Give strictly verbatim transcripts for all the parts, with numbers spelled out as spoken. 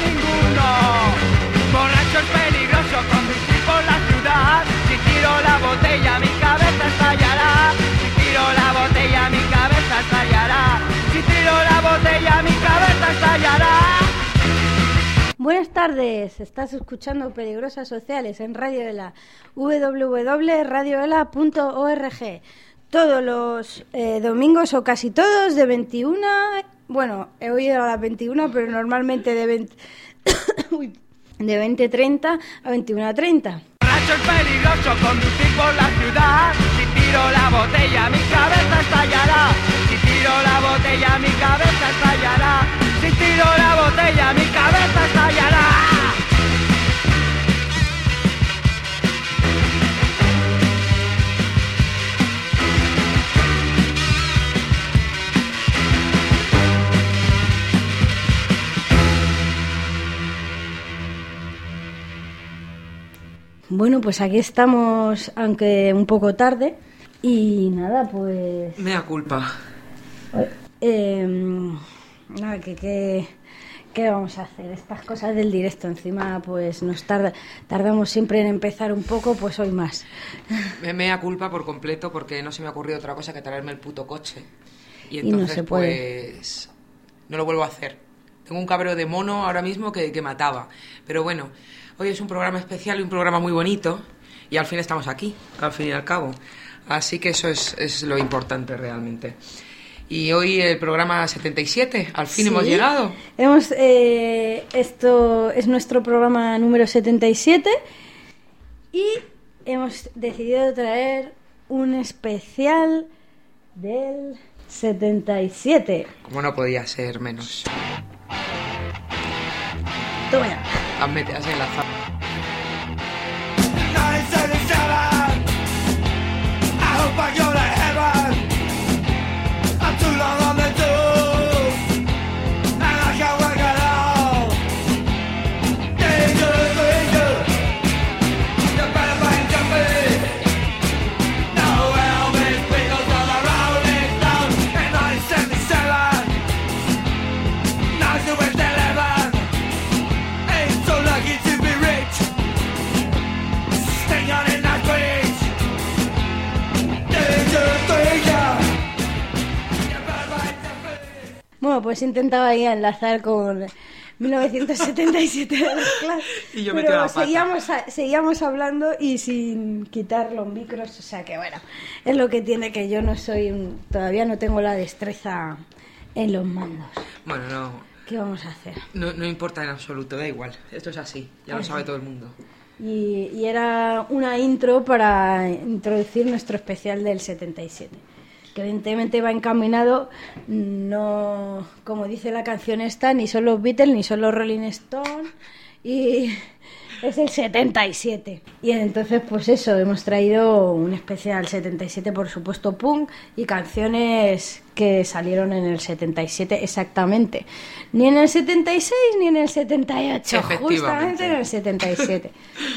ninguno. Borracho es peligroso conducir por la ciudad. Si tiro la botella mi cabeza estallará. Si tiro la botella mi cabeza estallará. Si tiro la botella mi cabeza estallará. Buenas tardes, estás escuchando Peligrosas Sociales en Radio Ela, doble u doble u doble punto radio ela punto org. Todos los eh, domingos o casi todos de veintiuna, bueno, he oído a las veintiuna, pero normalmente de veinte, de veinte treinta a veintiuna treinta. Borracho es peligroso conducir por la ciudad. Si tiro la botella mi cabeza estallará. Si tiro la botella mi cabeza estallará. Si tiro la botella mi cabeza estallará. Bueno, pues aquí estamos, aunque un poco tarde, y nada, pues... Mea culpa. Eh, nada, que, que, ¿qué vamos a hacer? Estas cosas del directo, encima, pues nos tarda, tardamos siempre en empezar un poco, pues hoy más. Mea culpa por completo, porque no se me ha ocurrido otra cosa que traerme el puto coche. Y Y no entonces, se puede. pues, no lo vuelvo a hacer. Tengo un cabreo de mono ahora mismo que, que mataba. Pero bueno, hoy es un programa especial y un programa muy bonito. Y al fin estamos aquí, al fin y al cabo. Así que eso es, es lo importante realmente. Y hoy el programa setenta y siete, al fin Sí, hemos llegado. Hemos, eh, esto es nuestro programa número setenta y siete y hemos decidido traer un especial del setenta y siete. Como no podía ser menos. Toma ya. Hazme, has enlazado. Bueno, pues intentaba ahí enlazar con mil novecientos setenta y siete de los Clash, Y yo metí pero la pata. seguíamos, a- seguíamos hablando y sin quitar los micros, o sea que bueno, es lo que tiene, que yo no soy, un, todavía no tengo la destreza en los mandos. Bueno, no, ¿Qué vamos a hacer? no, no importa en absoluto, da igual. Esto es así, ya lo Así. sabe todo el mundo. Y, y era una intro para introducir nuestro especial del setenta y siete, que evidentemente va encaminado, no, como dice la canción esta, ni son los Beatles ni son los Rolling Stones, y es el setenta y siete. Y entonces pues eso, hemos traído un especial setenta y siete, por supuesto punk, y canciones que salieron en el setenta y siete exactamente, ni en el setenta y seis ni en el setenta y ocho, Efectivamente. justamente en el setenta y siete.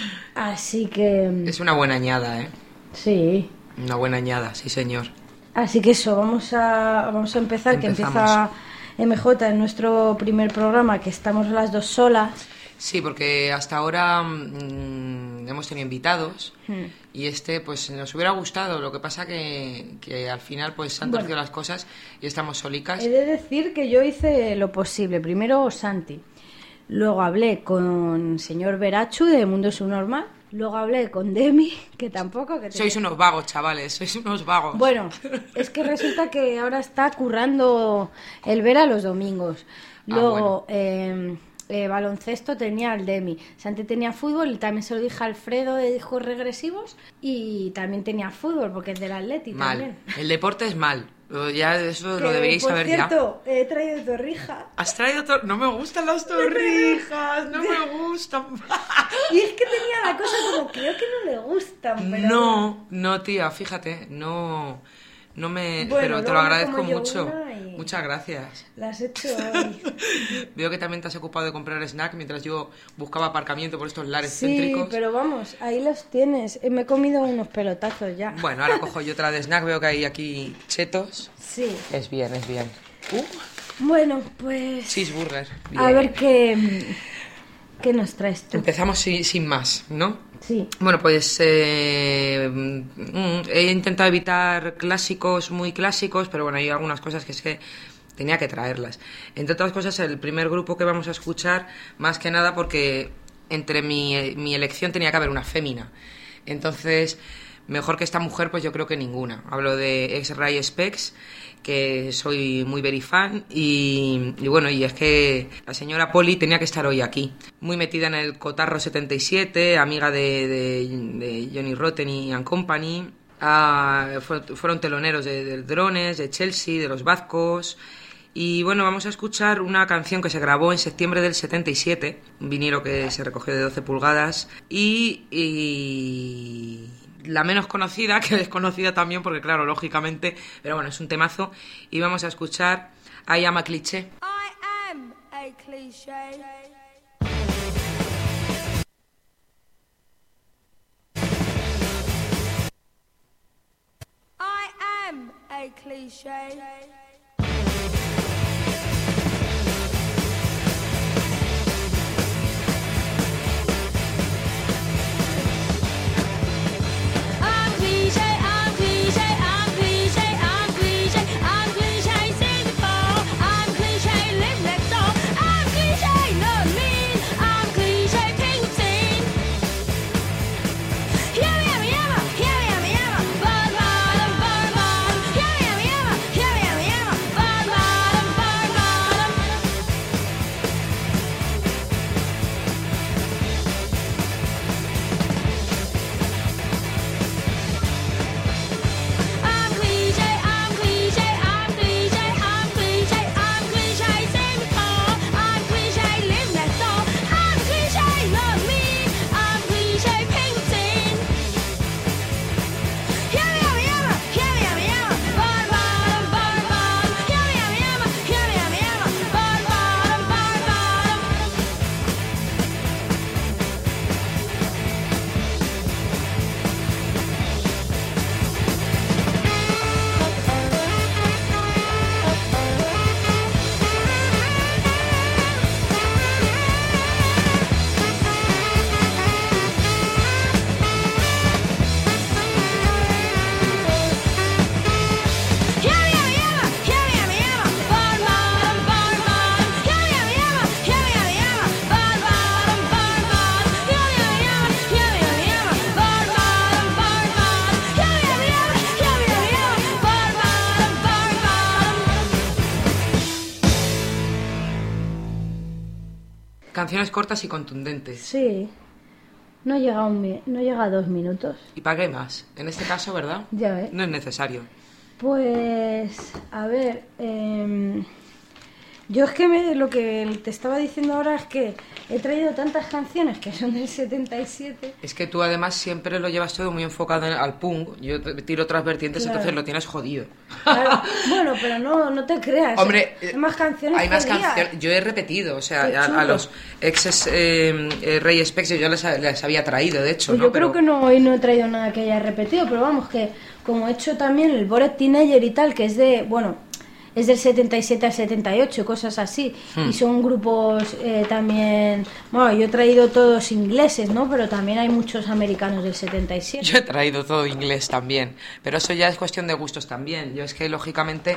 Así que Es una buena añada, ¿eh? sí, Una buena añada, sí señor. así que eso, vamos a vamos a empezar, que Empezamos. empieza M J en nuestro primer programa, que estamos las dos solas. Sí, porque hasta ahora mmm, hemos tenido invitados Hmm. y este pues nos hubiera gustado, lo que pasa que, que al final pues han Bueno. torcido las cosas y estamos solicas. He de decir que yo hice lo posible. Primero Santi, luego hablé con señor Verachu de Mundo Subnormal, luego hablé con Demi, que tampoco... que te- Sois unos vagos, chavales, sois unos vagos. Bueno, es que resulta que ahora está currando el Vera los domingos. Ah, Luego, eh, eh, baloncesto tenía el Demi. Santi tenía fútbol y también se lo dije a Alfredo de Hijos Regresivos. Y también tenía fútbol porque es del Atleti mal. también. El deporte es mal. Lo- Ya eso Que, lo deberíais por saber ya. cierto, he traído torrija. Has traído tor- No me gustan las torrijas, no me gustan. Y es que tenía la cosa como, creo que no le gustan, pero... No, no, tía, fíjate, no, no me, Bueno, pero te luego lo me agradezco como yo mucho. una y- Muchas gracias. La has hecho hoy. Veo que también te has ocupado de comprar snack mientras yo buscaba aparcamiento por estos lares Sí, céntricos. pero vamos, ahí los tienes. Eh, Me he comido unos pelotazos ya. Bueno, ahora cojo yo otra de snack, veo que hay aquí chetos. Sí. Es bien, es bien. Uh, Bueno, pues... cheeseburger. A Bien. ver qué... ¿Qué nos traes tú? Empezamos sin, sin más, ¿no? Sí. Bueno, pues eh, mm, he intentado evitar clásicos muy clásicos, pero bueno, hay algunas cosas que es que tenía que traerlas. Entre otras cosas, el primer grupo que vamos a escuchar, más que nada porque entre mi, mi elección tenía que haber una fémina. Entonces, mejor que esta mujer, pues yo creo que ninguna. Hablo de X-Ray Spex, que soy muy very fan, y, y bueno, y es que la señora Polly tenía que estar hoy aquí. Muy metida en el cotarro setenta y siete, amiga de, de, de Johnny Rotten y and Company. Ah, fue, fueron teloneros de, de Drones, de Chelsea, de los Vascos. Y bueno, vamos a escuchar una canción que se grabó en septiembre del setenta y siete, un vinilo que se recogió de doce pulgadas, y, y la menos conocida, que desconocida también, porque claro, lógicamente, pero bueno, es un temazo, y vamos a escuchar I Am a Cliché. I am a cliché. I am a cliché. Canciones cortas y contundentes. Sí. No llega a, un mi- no llega a dos minutos. ¿Y para qué más? En este caso, ¿verdad? Ya ves. No es necesario. Pues, a ver, eh, yo es que me, lo que te estaba diciendo ahora es que he traído tantas canciones que son del setenta y siete. Es que tú además siempre lo llevas todo muy enfocado en- al punk. Yo te- tiro otras vertientes, Claro. entonces lo tienes jodido. Claro, bueno, pero no, no te creas. Hombre, hay más canciones. hay más que días. canciones. Yo he repetido, o sea, Qué a, a chulo. los exes eh, eh, Rey Specs yo les, les había traído, de hecho, Pues ¿no? yo creo Pero- que no, hoy no he traído nada que haya repetido, pero vamos, que como he hecho también el Bored Teenager y tal, que es de, bueno, es del setenta y siete al setenta y ocho, cosas así, Hmm. y son grupos eh, también, bueno, yo he traído todos ingleses, ¿no? Pero también hay muchos americanos del setenta y siete. Yo he traído todo inglés también, pero eso ya es cuestión de gustos también. Yo es que, lógicamente,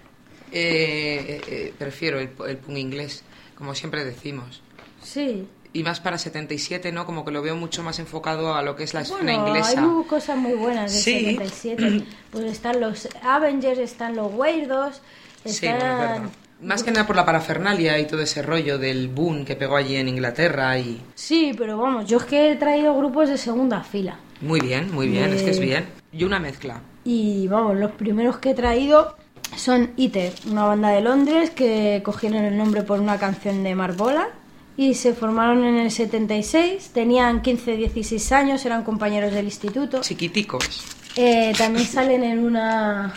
eh, eh, prefiero el, el punk inglés, como siempre decimos. Sí. Y más para setenta y siete, ¿no? Como que lo veo mucho más enfocado a lo que es la escena Bueno, inglesa. hay muy- cosas muy buenas del Sí. setenta y siete. Pues están los Avengers, están los Weirdos, Sí, están... no, es verdad. Más que nada por la parafernalia y todo ese rollo del boom que pegó allí en Inglaterra y... Sí, pero vamos, yo es que he traído grupos de segunda fila. Muy bien, muy bien, Eh, es que es bien. Y una mezcla. Y vamos, los primeros que he traído son Iter, una banda de Londres que cogieron el nombre por una canción de Mark Bolan y se formaron en el setenta y seis, tenían quince, dieciséis años, eran compañeros del instituto. Chiquiticos. Eh, también salen en una...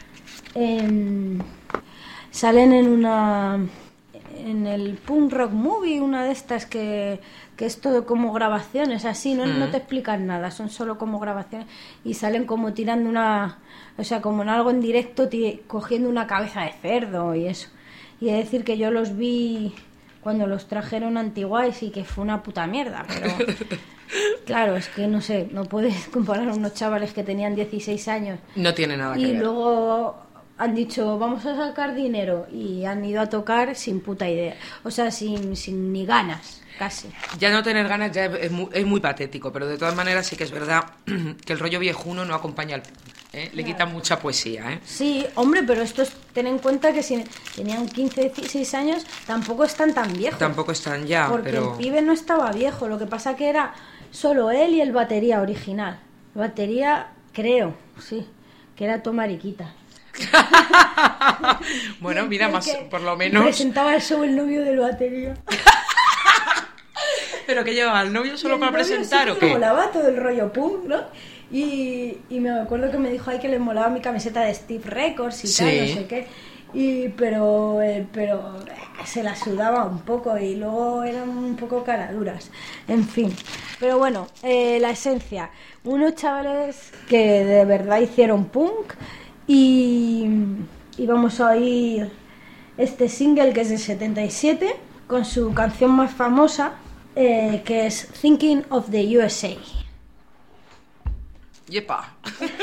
en- salen en una... en el Punk Rock Movie, una de estas que, que es todo como grabaciones, así, no, no te explican nada, son solo como grabaciones y salen como tirando una... o sea, como en algo en directo, ti- cogiendo una cabeza de cerdo y eso. Y he de decir que yo los vi cuando los trajeron a Antiguais y que fue una puta mierda, pero claro, es que no sé, no puedes comparar a unos chavales que tenían dieciséis años. No tiene nada que y ver. Y luego han dicho, vamos a sacar dinero, y han ido a tocar sin puta idea, o sea, sin, sin ni ganas. Casi. Ya no tener ganas ya es muy, es muy patético, pero de todas maneras sí que es verdad que el rollo viejuno no acompaña al punk, ¿eh? Le quita mucha poesía, ¿eh? Sí, hombre, pero esto es, ten en cuenta que si tenían quince, dieciséis años, tampoco están tan viejos. Tampoco están ya, porque pero... el pibe no estaba viejo, lo que pasa que era solo él y el batería original. El batería, creo, sí, que era tu mariquita. Bueno, mira, más que por lo menos... presentaba el show el novio del batería. ¿Pero que llevaba al novio solo para presentar o sí, qué? Me molaba todo el rollo punk, ¿no? Y, y me acuerdo que me dijo ahí que le molaba mi camiseta de Steve Records y sí. tal, no sé qué. Y, pero eh, pero eh, se la sudaba un poco y luego eran un poco caraduras. En fin. Pero bueno, eh, la esencia. Unos chavales que de verdad hicieron punk y, y vamos a oír este single que es del setenta y siete con su canción más famosa, Eh, que es Thinking of the U S A. Yepa.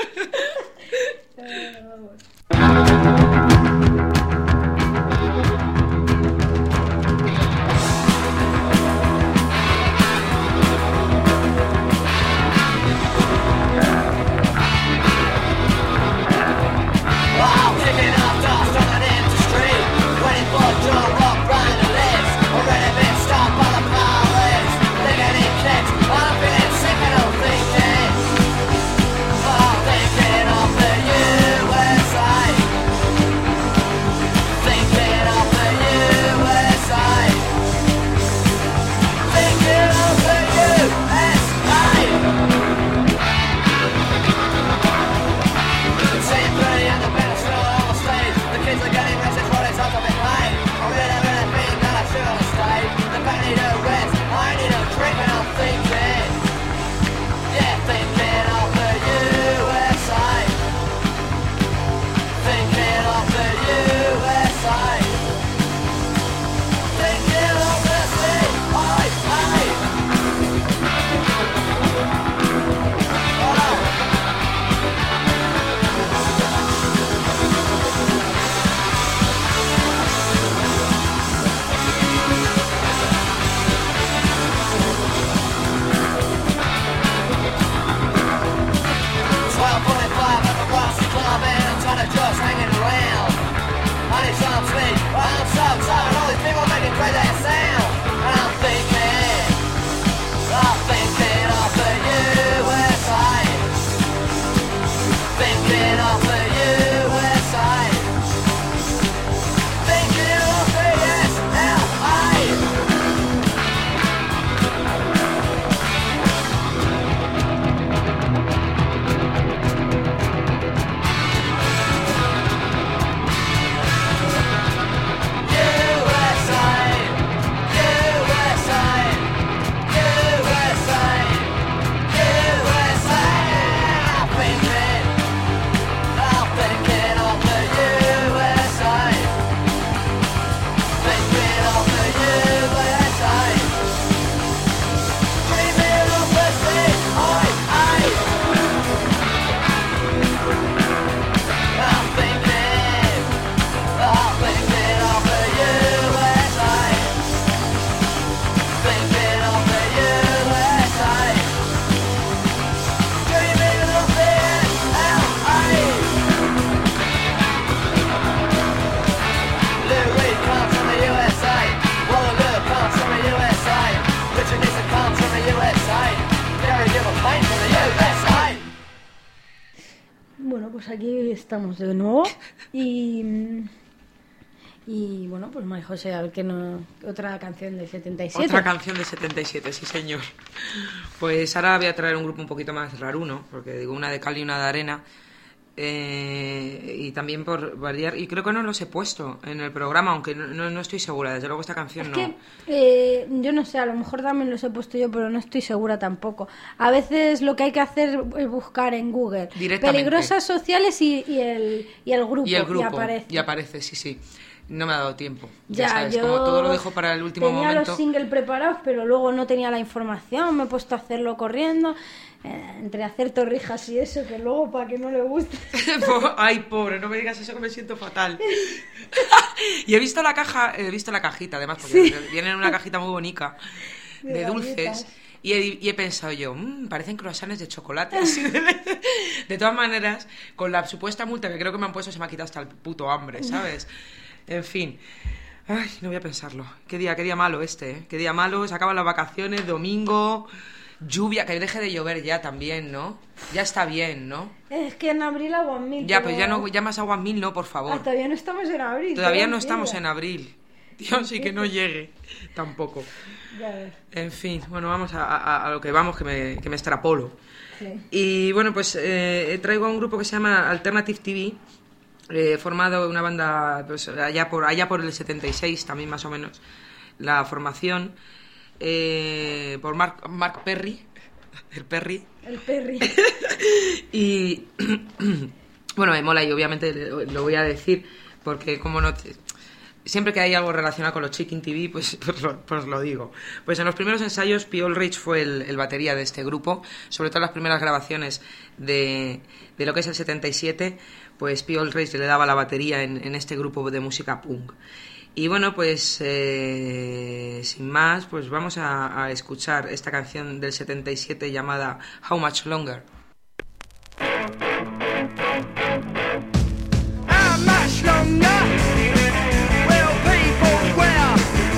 Pues aquí estamos de nuevo y, y bueno, pues María José, a ver qué no, otra canción del setenta y siete. Otra canción del setenta y siete, sí señor. Pues ahora voy a traer un grupo un poquito más raruno, porque digo una de cal y una de arena, eh, y también por variar, y creo que no los he puesto en el programa, aunque no, no, no estoy segura, desde luego esta canción es no. Que, eh, yo no sé, a lo mejor también los he puesto yo, pero no estoy segura tampoco. A veces lo que hay que hacer es buscar en Google Directamente. Peligrosas sociales y, y, el, y el grupo, Y el grupo, y aparece. y aparece, sí, sí. no me ha dado tiempo. Ya, Ya, sabes, yo como todo lo dejo para el último tenía momento. los singles preparados, pero luego no tenía la información, me he puesto a hacerlo corriendo, eh, entre hacer torrijas y eso, que luego para que no le guste. Ay, pobre, no me digas eso que me siento fatal. Y he visto la caja, he visto la cajita además, porque Sí. viene en una cajita muy bonita de, De dulces. galletas. Y he, y he pensado yo, mmm, parecen croissants de chocolate. Así de, de todas maneras, con la supuesta multa que creo que me han puesto, se me ha quitado hasta el puto hambre, ¿sabes? En fin. Ay, no voy a pensarlo. Qué día, qué día malo este, ¿eh? Qué día malo, se acaban las vacaciones, domingo, lluvia, que deje de llover ya también, ¿no? Ya está bien, ¿no? Es que en abril aguas mil. Ya, pero- pues ya no, ya más aguas mil, no, por favor. Ah, todavía no estamos en abril. Todavía qué no estamos piedra. en abril. Dios, y que no llegue tampoco. Ya ves, En fin, bueno, vamos a, a- a lo que vamos, que me, que me extrapolo. sí. Y bueno, pues eh, traigo a un grupo que se llama Alternative T V, eh, formado una banda pues, allá, por, allá por el setenta y seis, también más o menos, la formación, eh, por Mark, Mark Perry, el Perry. El Perry. Y bueno, me mola y obviamente lo, lo voy a decir porque como no... te- Siempre que hay algo relacionado con los Chicken T V, pues, pues, lo, pues lo digo. Pues en los primeros ensayos, P. Ulrich fue el, el batería de este grupo. Sobre todo en las primeras grabaciones de, de lo que es el setenta y siete, pues P. Ulrich le daba la batería en, en este grupo de música punk. Y bueno, pues eh, sin más, pues vamos a, a escuchar esta canción del setenta y siete llamada How Much Longer. How much longer will people wear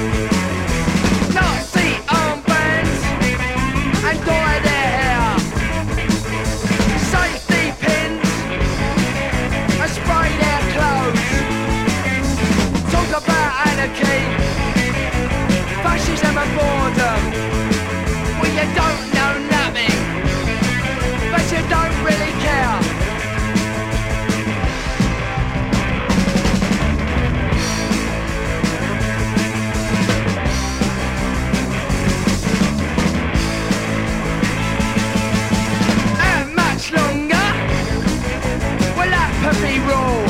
Nazi armbands and dye their hair? Safety pins and spray their clothes. Talk about anarchy, fascism and boredom. Well, you don't know nothing, but you don't really care. How much longer will apathy rule?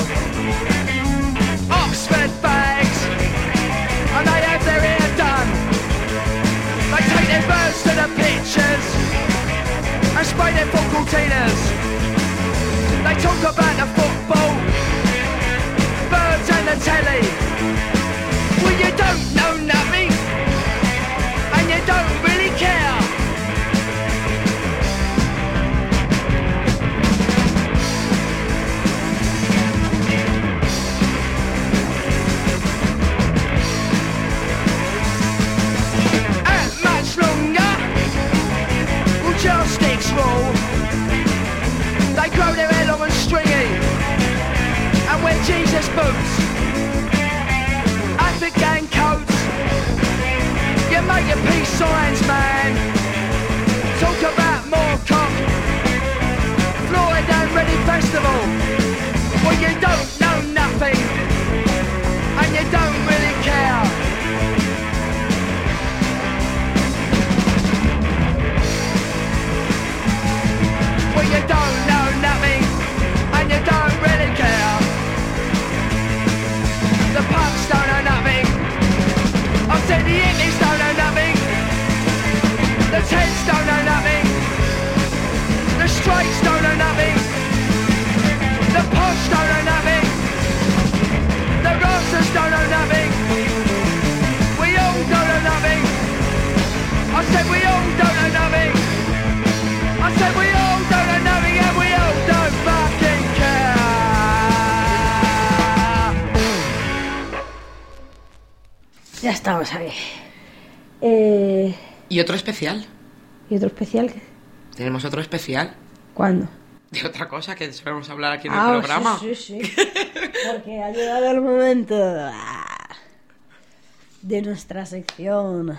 Oxford bags, and they have their hair done. They take their birds to the pictures and spray their Focaltinas. They talk about the football, birds and the telly. Well, you don't know nothing, and you don't really care. How much longer will joysticks roll? They grow their hair long and stringy and wear Jesus boots, Afghan coats. You make your peace signs, man. Talk about more cock, Floyd and Reading Festival. Well, you don't know nothing, and you don't really care. Well, you don't know nothing, and you don't really care. The punks don't know nothing. I said the hippies don't know nothing. The tents don't know nothing. The straights don't know nothing. The posh don't know nothing. The Rostas don't know nothing. We all don't know nothing. I said we all don't know nothing. I said we all don't know nothing and we all don't fucking care. Ya estamos ahí. Eh, Y otro especial. ¿Y otro especial? Tenemos otro especial ¿Cuándo? de otra cosa que solemos hablar aquí en el Ah, programa. sí, sí, sí. Porque ha llegado el momento ah, de nuestra sección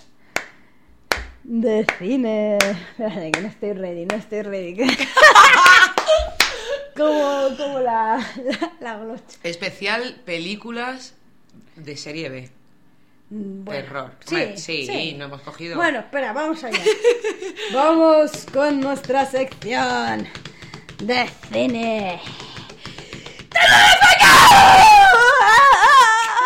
de cine. Espérate, que no estoy ready, no estoy ready. como, como la, la, la glocha. Especial películas de serie B. Bueno, Terror. Sí, Hombre, sí, sí. no hemos cogido. Bueno, espera, vamos allá. Vamos con nuestra sección de cine.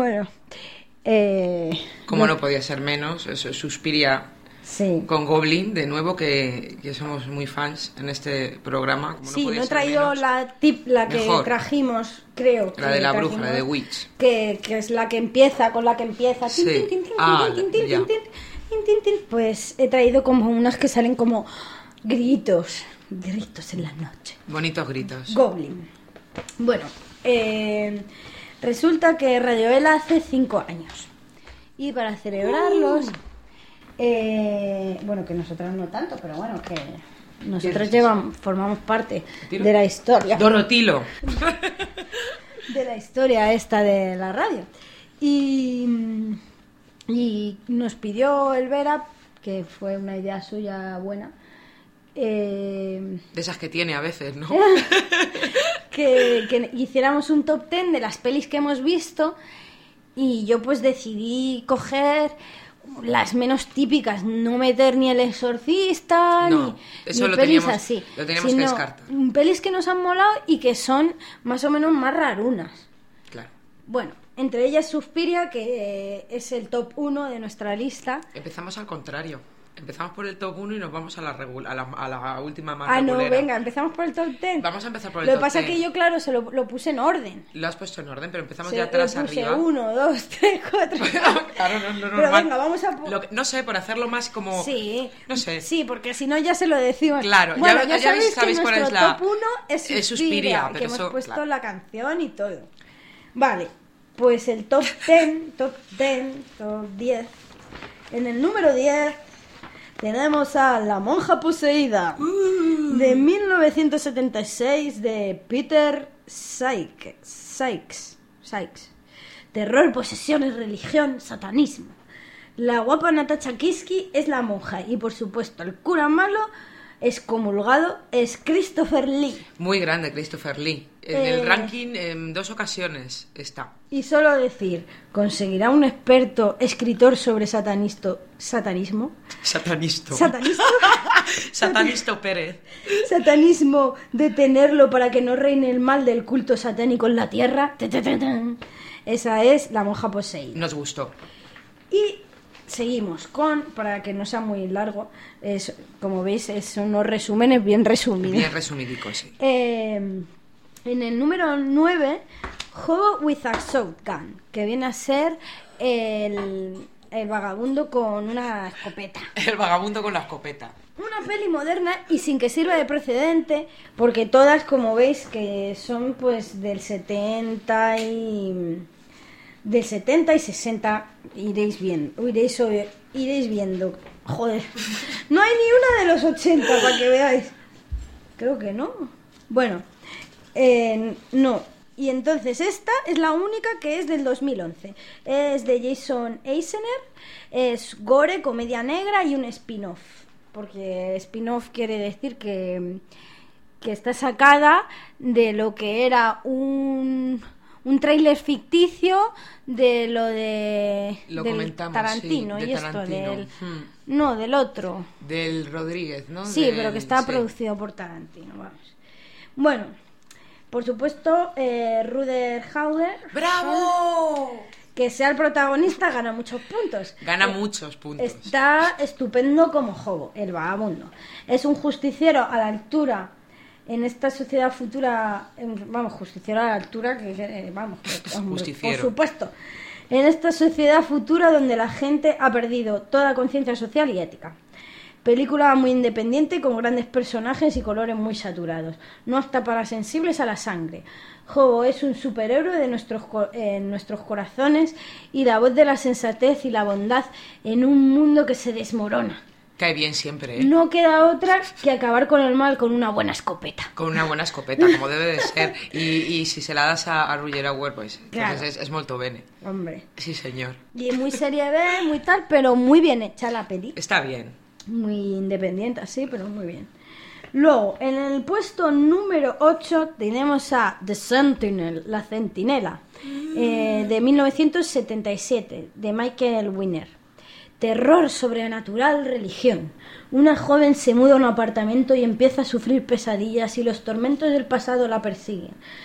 Bueno, eh, Como no- no podía ser menos, eso, Suspiria sí. con Goblin, de nuevo, que, que somos muy fans en este programa. Como Sí, podía no he ser traído menos. la tip, la que Mejor. trajimos, creo. La que de la trajimos, bruja, la de Witch. Que, que es la que empieza, con la que empieza. tin, Sí. tin, tin, tin, Ah, tin, tin, ya. tin, tin, tin, tin, tin. Pues he traído como unas que salen como gritos, gritos en la noche. Bonitos gritos. Goblin. Bueno, eh, resulta que Radioela hace cinco años. Y para celebrarlos, eh, bueno, que nosotras no tanto, pero bueno, que nosotros llevamos, formamos parte de la historia. Dorotilo. de la historia esta de la radio. Y, y nos pidió el Vera, que fue una idea suya buena, eh, De esas que tiene a veces, ¿no? que, que hiciéramos un top ten de las pelis que hemos visto, y yo pues decidí coger las menos típicas, no meter ni El Exorcista, No, ni, eso ni lo pelis teníamos- así, lo teníamos que sino descartar. pelis que nos han molado y que son más o menos más rarunas. Claro. Bueno, entre ellas Suspiria, que eh, es el top uno de nuestra lista. Empezamos al contrario. Empezamos por el top uno y nos vamos a la, regu- a la, a la última más Ah, no, regulera. venga, empezamos por el top ten. Vamos a empezar por el Lo que top pasa es ten. que yo, claro, se lo, lo puse en orden. Lo has puesto en orden, pero empezamos Se, de atrás lo puse arriba. uno, dos, tres, cuatro. Claro, no, no, Pero normal. venga, vamos a... po- Lo que- no sé, por hacerlo más como... Sí, No sé. Sí, porque si no ya se lo decimos. Claro, ya- bueno, ya sabéis sabéis que cuál es nuestro la- top uno es Suspiria, es Suspiria, que pero hemos eso, puesto claro. la canción y todo. Vale, pues el top ten, top ten, top diez. En el número diez tenemos a La monja poseída, de mil novecientos setenta y seis, de Peter Sykes. Sykes. Sykes. Terror, posesiones, religión, satanismo. La guapa Natasha Kiski es la monja y, por supuesto, el cura malo excomulgado es Christopher Lee. Muy grande, Christopher Lee. En Eh. el ranking en dos ocasiones está. Y solo decir, ¿conseguirá un experto escritor sobre satanisto, satanismo? Satanisto. ¿Satanisto? Satanisto Pérez. ¿Satanismo detenerlo para que no reine el mal del culto satánico en la tierra? Ta, ta, ta, tan. Esa es La monja poseída. Nos gustó. Y seguimos con, para que no sea muy largo, es, como veis, es- son unos resúmenes bien resumidos. Bien resumidico, sí. Eh, en el número nueve, Hobo with a Shotgun, que viene a ser el, el vagabundo con una escopeta. El vagabundo con la escopeta. Una peli moderna y sin que sirva de precedente, porque todas, como veis, que son pues del setenta y del setenta y sesenta, iréis viendo, iréis, oye- iréis viendo. Joder, no hay ni una de los ochenta para que veáis. Creo que no. Bueno, eh, no. Y entonces esta es la única que es del dos mil once. Es de Jason Eisner, es gore, comedia negra y un spin-off. Porque spin-off quiere decir que, que está sacada de lo que era un, un tráiler ficticio de lo de Lo del comentamos, Tarantino sí, de y esto Tarantino. del Hmm. no del otro. Del Rodríguez, ¿no? Sí, Del- pero que está sí. producido por Tarantino, vamos. Bueno, por supuesto, eh, Ruder Hauer, ¡Bravo! que sea el protagonista, gana muchos puntos. Gana Eh, muchos puntos. Está estupendo como Hobo, el vagabundo. Es un justiciero a la altura en esta sociedad futura, en- vamos, justiciero a la altura que, que, vamos, que, hombre, Justiciero. por supuesto. En esta sociedad futura donde la gente ha perdido toda conciencia social y ética. Película muy independiente con grandes personajes y colores muy saturados. No apta para sensibles a la sangre. Hobo es un superhéroe de nuestros, co- en nuestros corazones y la voz de la sensatez y la bondad en un mundo que se desmorona. Cae bien siempre, ¿eh? No queda otra que acabar con el mal con una buena escopeta. Con una buena escopeta, como debe de ser. Y, y si se la das a, a Roger Hauer, pues, Claro. entonces es, es molto bene. Hombre. Sí, señor. Y muy serie B, muy tal, pero muy bien hecha la peli. Está bien. Muy independiente, así, pero muy bien. Luego, en el puesto número ocho tenemos a The Sentinel, La Centinela, eh, de mil novecientos setenta y siete, de Michael Winner. Terror sobrenatural, religión. Una joven se muda a un apartamento y empieza a sufrir pesadillas y los tormentos del pasado la persiguen.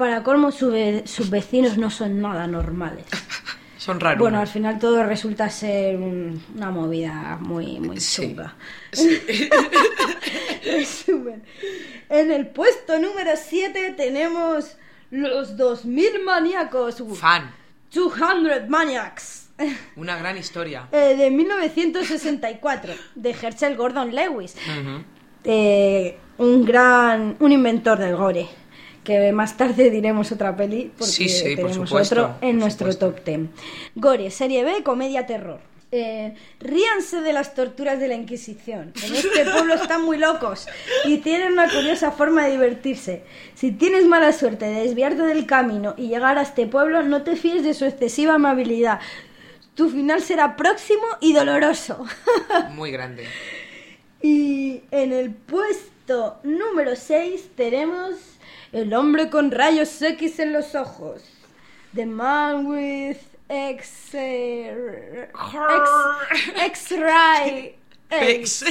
Para colmo, su ve- sus vecinos no son nada normales. Son raros. Bueno, al final todo resulta ser un- una movida muy, muy Sí. chunga. Sí. Resumen. En el puesto número siete tenemos los dos mil maníacos. Fan. doscientos Maniacs. Una gran historia. Eh, de mil novecientos sesenta y cuatro, de Herschel Gordon Lewis. Ujú. Eh, un gran... un inventor del gore. Que más tarde diremos otra peli porque Sí, sí, por tenemos supuesto, otro en por nuestro supuesto. top ten. Gore, serie B, comedia terror. Eh, ríanse de las torturas de la Inquisición. En este pueblo están muy locos y tienen una curiosa forma de divertirse. Si tienes mala suerte de desviarte del camino y llegar a este pueblo, no te fíes de su excesiva amabilidad. Tu final será próximo y doloroso. Muy grande. Y en el puesto número seis tenemos El hombre con rayos X en los ojos. The Man with X... eh, X... X-Ray... Pex.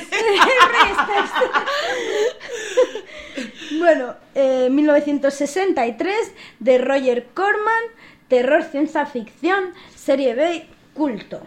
Bueno, eh, mil novecientos sesenta y tres, de Roger Corman, terror, ciencia ficción, serie B, culto.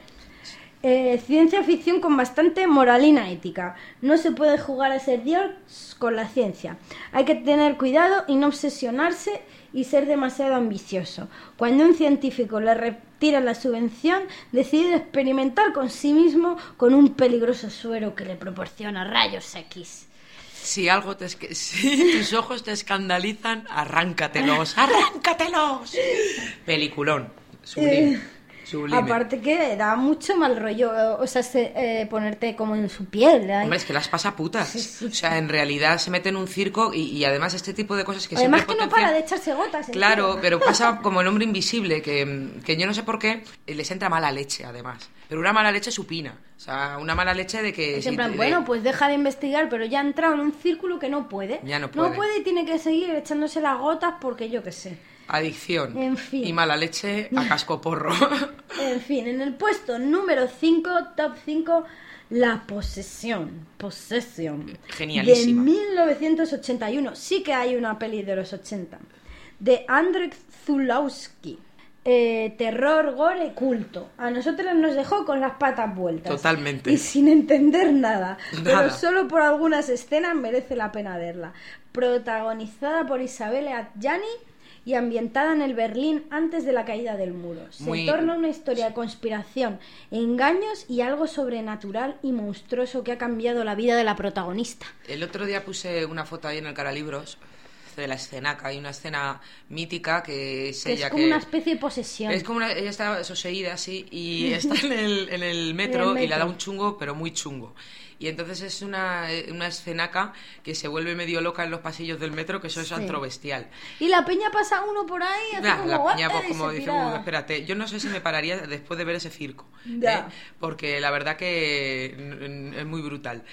Eh, ciencia ficción con bastante moralina ética. No se puede jugar a ser Dios con la ciencia. Hay que tener cuidado y no obsesionarse y ser demasiado ambicioso. Cuando un científico le retira la subvención, decide experimentar con sí mismo con un peligroso suero que le proporciona rayos X. Si algo te esque- si tus ojos te escandalizan, arráncatelos, arráncatelos. Peliculón, sublime, Eh, sublime. Aparte que da mucho mal rollo, o sea, se- eh, ponerte como en su piel. ¿eh? Hombre, es que las pasa putas. Sí, sí, O sea, en realidad se mete en un circo y, y además este tipo de cosas que Además que siempre no potencian- para de echarse gotas. ¿eh? Claro, pero pasa como el hombre invisible, que, que yo no sé por qué les entra mala leche, además. Pero una mala leche supina. O sea, una mala leche de que... Es si en plan, te- bueno, pues deja de investigar, pero ya ha entrado en un círculo que no puede. Ya no puede. No puede y tiene que seguir echándose las gotas porque yo qué sé. Adicción. En fin. Y mala leche a casco porro. En fin, en el puesto número cinco, top cinco, La Posesión. Possession. Genialísima. De mil novecientos ochenta y uno. Sí que hay una peli de los ochenta. De Andrzej Zulawski. Eh, terror, gore, culto. A nosotros nos dejó con las patas vueltas. Totalmente. Y sin entender nada. Pero Nada. solo por algunas escenas merece la pena verla. Protagonizada por Isabelle Adjani y ambientada en el Berlín antes de la caída del muro. Se Muy- torna una historia de conspiración, engaños y algo sobrenatural y monstruoso que ha cambiado la vida de la protagonista. El otro día puse una foto ahí en el Caralibros de la escenaca. Hay una escena mítica que es Que ella es como que... una especie de posesión. Es como una, ella está soseída así y está en el, en el metro En el y le da metro. un chungo, pero muy chungo. Y entonces es una, una escenaca que se vuelve medio loca en los pasillos del metro, que eso es Sí. antro bestial. Y la peña pasa uno por ahí y hace Nah, como, la "What?", peña, pues y como se dice, pira. "Uh, espérate, yo no sé si me pararía después de ver ese circo, Ya. ¿eh? Porque la verdad que mm, es muy brutal.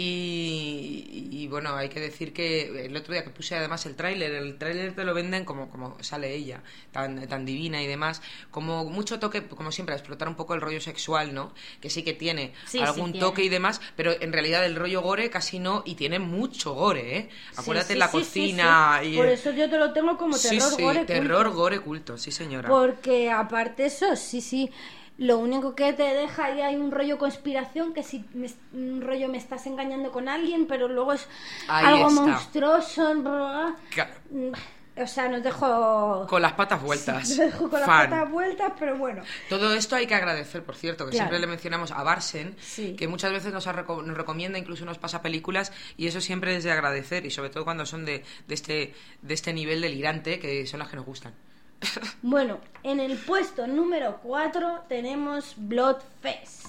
Y, y bueno, hay que decir que el otro día que puse además el tráiler, el tráiler te lo venden como, como sale ella, tan, tan divina y demás, como mucho toque, como siempre, a explotar un poco el rollo sexual, ¿no? Que sí que tiene Sí, algún sí tiene. toque y demás, pero en realidad el rollo gore casi no, y tiene mucho gore, ¿eh? Acuérdate Sí, en la sí, sí, cocina sí, sí. y... Por eso yo te lo tengo como Sí, terror, sí, gore, terror, culto. gore, culto, sí señora. Porque aparte eso, sí, sí, lo único que te deja ahí hay un rollo conspiración, que si me, un rollo me estás engañando con alguien, pero luego es Ahí algo está. monstruoso, bla, Claro, bla. O sea, nos dejo... con las patas vueltas. nos dejo con las Fan. patas vueltas, pero bueno. Todo esto hay que agradecer, por cierto, que Claro. siempre le mencionamos a Barsen, Sí. que muchas veces nos, ha reco- nos recomienda, incluso nos pasa películas, y eso siempre es de agradecer, y sobre todo cuando son de, de, este, de este nivel delirante, que son las que nos gustan. Bueno, en el puesto número cuatro tenemos Bloodfest.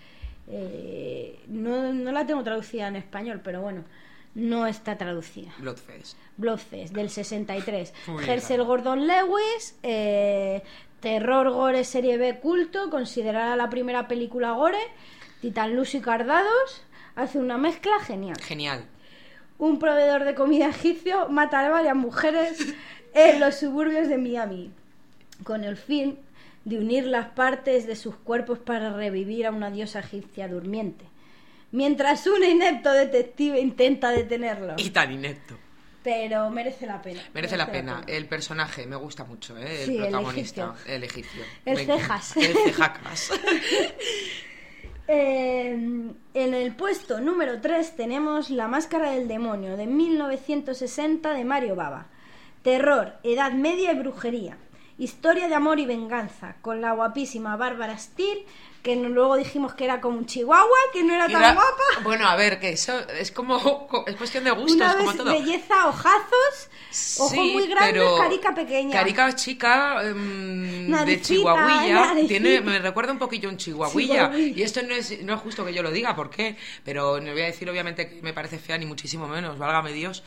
Eh, no, no la tengo traducida en español, pero bueno, no está traducida. Bloodfest. Bloodfest, del sesenta y tres. Muy Herschel bien. Gordon Lewis, eh, terror, gore, serie B, culto, considerada la primera película gore, Titan Luz y Cardados, hace una mezcla genial. Genial. Un proveedor de comida egipcio mata a varias mujeres en los suburbios de Miami, con el fin de unir las partes de sus cuerpos para revivir a una diosa egipcia durmiente, mientras un inepto detective intenta detenerlo. Y tan inepto. pero merece la pena. Merece la pena. El personaje me gusta mucho, ¿eh? El Sí, el protagonista, el egipcio. El Me cejas. encanta. El cejacas. Eh, en el puesto número tres tenemos La máscara del demonio de mil novecientos sesenta de Mario Bava. Terror, Edad Media y brujería. Historia de amor y venganza con la guapísima Bárbara Steele, que luego dijimos que era como un chihuahua, que no era tan Era- guapa. Bueno, a ver, que eso es como es cuestión de gustos, Una como vez todo. belleza, ojazos, ojos Sí, muy grandes, pero carica pequeña. Carica chica em, de Naricita, chihuahuilla. naricita. Tiene, me recuerda un poquillo a un chihuahuilla. Chihuahuilla. Y esto no es, no es justo que yo lo diga, ¿por qué? Pero no voy a decir obviamente que me parece fea, ni muchísimo menos, válgame Dios.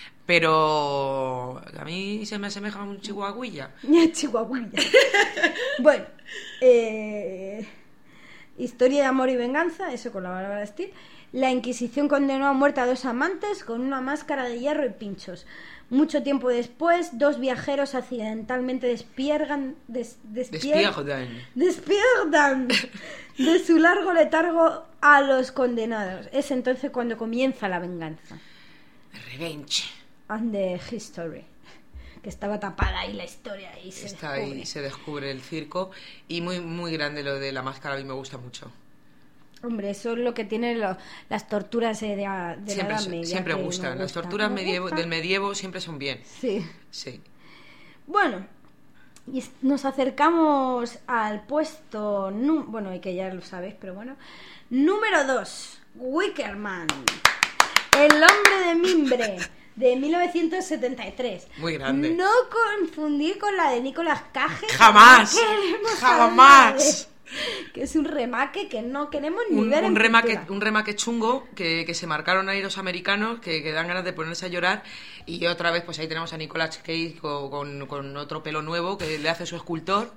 Pero a mí se me asemeja a un chihuahuilla. Chihuahuilla. Bueno, eh, historia de amor y venganza, eso con la Bárbara Steele. La Inquisición condenó a muerte a dos amantes con una máscara de hierro y pinchos. Mucho tiempo después, dos viajeros accidentalmente despiergan, des, despier- Despierdan. despiertan de su largo letargo a los condenados. Es entonces cuando comienza la venganza. Revenge. And the history. Que estaba tapada ahí la historia y se Está descubre. ahí, se descubre el circo. Y muy, muy grande lo de la máscara, a mí me gusta mucho. Hombre, eso es lo que tienen lo- las torturas eh, de, a- de Siempre, la Edad Media. siempre que gustan. nos Las gusta. torturas Nos medievo, gusta. del medievo siempre son bien. Sí. Sí. Bueno, y es- nos acercamos al puesto, nu- bueno, y que ya lo sabéis, pero bueno. Número dos, Wicker Man. El hombre de mimbre, de mil novecientos setenta y tres. Muy grande. No confundir con la de Nicolas Cage. que ¡Jamás! no queremos ¡Jamás! hablar de- Que es un remake que no queremos ni Un, ver en un remake, pintura. un remake chungo que, que se marcaron ahí los americanos, que, que dan ganas de ponerse a llorar. Y otra vez, pues ahí tenemos a Nicolas Cage con, con, con otro pelo nuevo que le hace su escultor.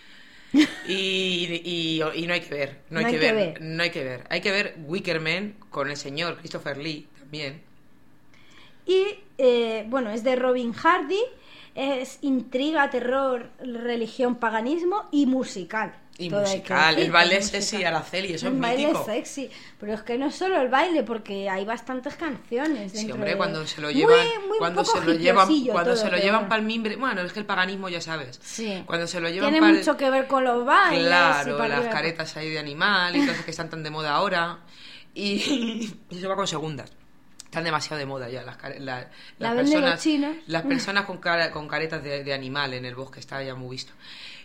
Y, y, y no hay que ver, no hay, que, ver, no hay que ver. Hay que ver Wicker Man con el señor Christopher Lee también. Y eh, bueno, es de Robin Hardy, es intriga, terror, religión, paganismo y musical. Y Todo hay que musical, decir, el baile es sexy, musical. Araceli, eso El es baile mítico. sexy, pero es que no es solo el baile, porque hay bastantes canciones. Sí, dentro hombre, de- cuando se lo Muy- llevan, muy cuando poco se lo llevan, hipiosillo cuando todo, se lo pero llevan bueno. para el mimbre, bueno, es que el paganismo ya sabes. Sí. Cuando se lo llevan Tiene pa'l- mucho que ver con los bailes. y Claro, para las arriba y caretas ahí de animal y cosas que están tan de moda ahora. Y, y eso va con segundas. Están demasiado de moda ya las, care- la- las La venden los personas, chinos. las personas con, cara- con caretas de, de animal en el bosque, está ya muy visto.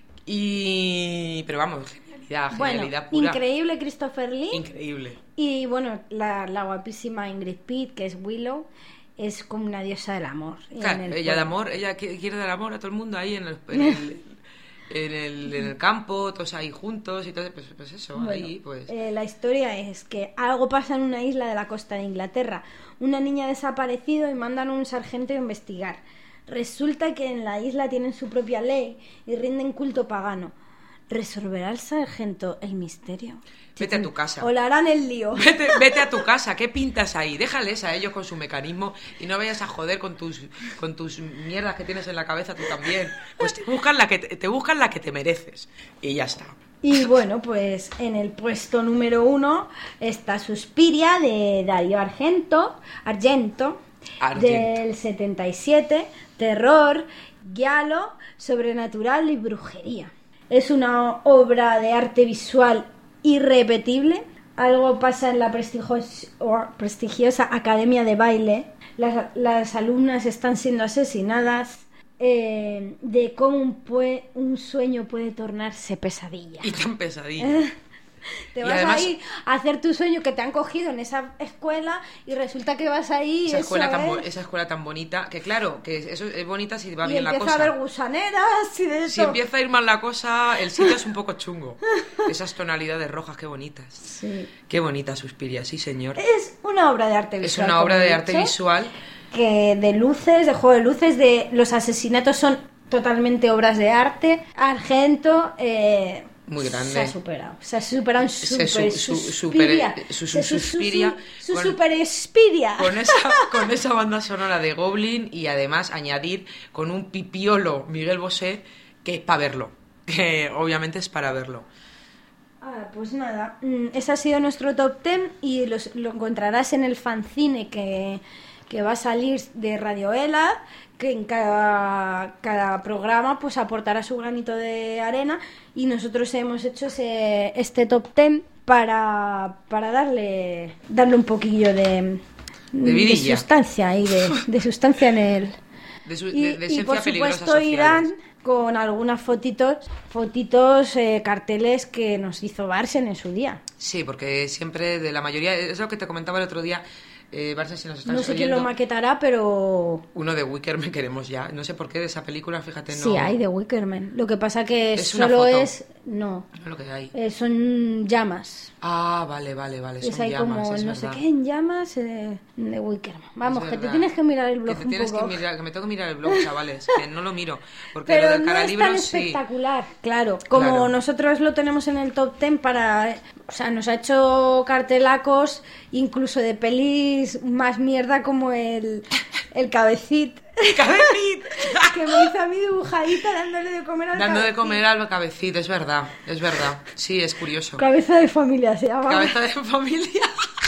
Y pero vamos, genialidad, Bueno, genialidad pura. increíble Christopher Lee. Increíble. Y bueno, la, la guapísima Ingrid Pitt, que es Willow, es como una diosa del amor. Claro, en el ella de pueblo. amor, ella qui- quiere dar amor a todo el mundo ahí en el, en el, en el, en el campo, todos ahí juntos y todo, pues, pues eso, Bueno, ahí pues... eh, la historia es que algo pasa en una isla de la costa de Inglaterra. Una niña ha desaparecido y mandan a un sargento a investigar. Resulta que en la isla tienen su propia ley y rinden culto pagano. ¿Resolverá el sargento el misterio? Vete a tu casa. O le harán el lío. Vete, vete a tu casa, ¿qué pintas ahí? Déjales a ellos con su mecanismo y no vayas a joder con tus con tus mierdas que tienes en la cabeza tú también. Pues te buscan la que te, te buscan la que te mereces y ya está. Y bueno, pues en el puesto número uno está Suspiria de Dario Argento, Argento, Argento. del setenta y siete, terror, giallo, sobrenatural y brujería. Es una obra de arte visual irrepetible. Algo pasa en la prestigos- o prestigiosa Academia de Baile. Las, las alumnas están siendo asesinadas. eh, de cómo un, pue- un sueño puede tornarse pesadilla. Y tan pesadilla. Te Y vas además- a ir a hacer tu sueño que te han cogido en esa escuela y resulta que vas ahí Esa eso, escuela, tan, bo- ¿eh? esa escuela tan bonita, que claro, que eso es bonita si va y bien la empieza cosa. a haber gusaneras y de eso. Si empieza a ir mal la cosa, el sitio es un poco chungo. Esas tonalidades rojas, qué bonitas. Sí. Qué bonita Suspiria, sí señor. Es una obra de arte Es visual. una obra como he de arte dicho, visual. que de luces, de juego de luces, de los asesinatos son totalmente obras de arte. Argento eh, Muy grande. se ha superado, se ha superado en Se super, su- su- Suspiria. super- su- su- Se su- Suspiria su, su con- super Suspiria. Con esa, con esa banda sonora de Goblin y además añadir con un pipiolo Miguel Bosé que es para verlo. Que obviamente es para verlo. Ah, pues nada, mm, ese ha sido nuestro top diez y los, lo encontrarás en el fanzine que, que va a salir de Radio Ela, que en cada, cada programa pues aportará su granito de arena y nosotros hemos hecho ese, este top diez para, para darle, darle un poquillo de, De de vidilla. sustancia y de, de sustancia en el... De, su, Y, de, de y esencia por peligrosa supuesto sociales. irán con algunas fotitos, fotitos, eh, carteles que nos hizo Barsen en su día. Sí, porque siempre de la mayoría, es lo que te comentaba el otro día, eh, Barça, si nos estás No sé quién oyendo, lo maquetará, pero uno de Wickerman queremos ya. No sé por qué de esa película, fíjate, no. sí hay de Wickerman. Lo que pasa que Es una solo foto. es... No, No es lo que hay. eh, son llamas. Ah, vale, vale, vale. Son Es ahí llamas, como es no verdad. sé qué en llamas eh, de Wickerman. Vamos, Es que te verdad. tienes que mirar el Que blog te un tienes poco. que mirar, que me tengo que mirar el blog, chavales, que no lo miro. Porque lo Pero del no es caralibro tan sí. espectacular, claro. Como Claro. nosotros lo tenemos en el top diez para... O sea, nos ha hecho cartelacos incluso de pelis más mierda como el, el Cabecit, ¡Cabecit! que me hizo a mí dibujadita dándole de comer al Dando de Cabecit. comer al cabecito, es verdad, es verdad. Sí, es curioso. Cabeza de familia se llama. Cabeza de familia.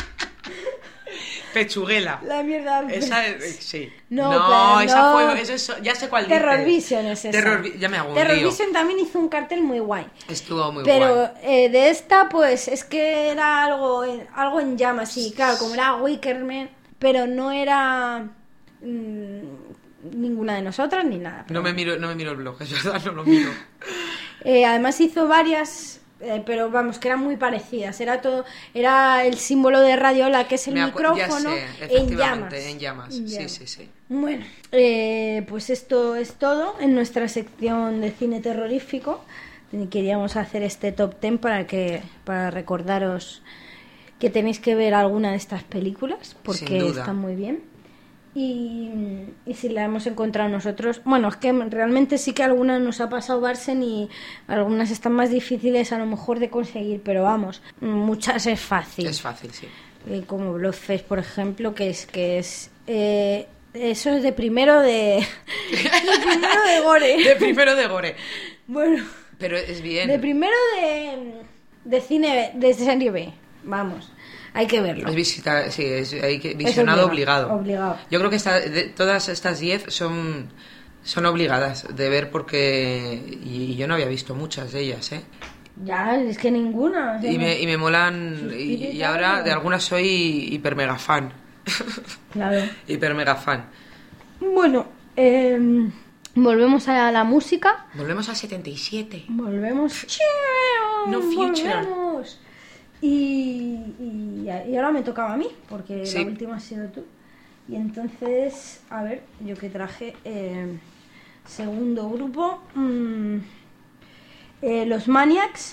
Pechuguela. La mierda. Esa es, sí. No, no pero esa no. fue, eso es- ya sé cuál dices. Terror Vision es esa. Terror Vi- ya me hago un Terror lío. Vision también hizo un cartel muy guay. Estuvo muy Pero guay. eh, de esta, pues es que era algo, en- algo en llamas, sí, claro, como era Wickerman, pero no era mm, ninguna de nosotras ni nada. No me miro, no me miro el blog, es verdad, no lo miro. Eh, además hizo varias, eh, pero vamos, que eran muy parecidas. Era todo, era el símbolo de Radiola, que es el Me acu- ya micrófono sé, en efectivamente, llamas. en llamas. En Sí, llamas. sí, sí. Bueno, eh, pues esto es todo en nuestra sección de cine terrorífico. Queríamos hacer este top diez para que para recordaros que tenéis que ver alguna de estas películas porque Sin duda. están muy bien. Y, y si la hemos encontrado nosotros, bueno, es que realmente sí que algunas nos ha pasado Barsen y algunas están más difíciles a lo mejor de conseguir, pero vamos, muchas es fácil. Es fácil, sí. Eh, como Bloodfest, por ejemplo, que es que es eh, eso es de primero de de primero de gore. De primero de gore. Bueno, Pero es bien. de primero de de cine de serie B. Vamos, hay que verlo. Es visita, sí, es, hay que, visionado obligado, obligado. obligado. Yo creo que esta, de, todas estas diez son, son obligadas de ver porque y, y yo no había visto muchas de ellas, ¿eh? Ya, es que ninguna. o sea, Y me, y me molan, y, y ahora de algunas soy hiper mega fan. Claro. Hiper mega fan. Bueno, eh, volvemos a la música. Volvemos al setenta y siete. Volvemos. No future. Volvemos. Y, y, y ahora me tocaba a mí, porque Sí. la última ha sido tú. Y entonces, a ver, yo que traje eh, segundo grupo, mm, eh, los Maniacs,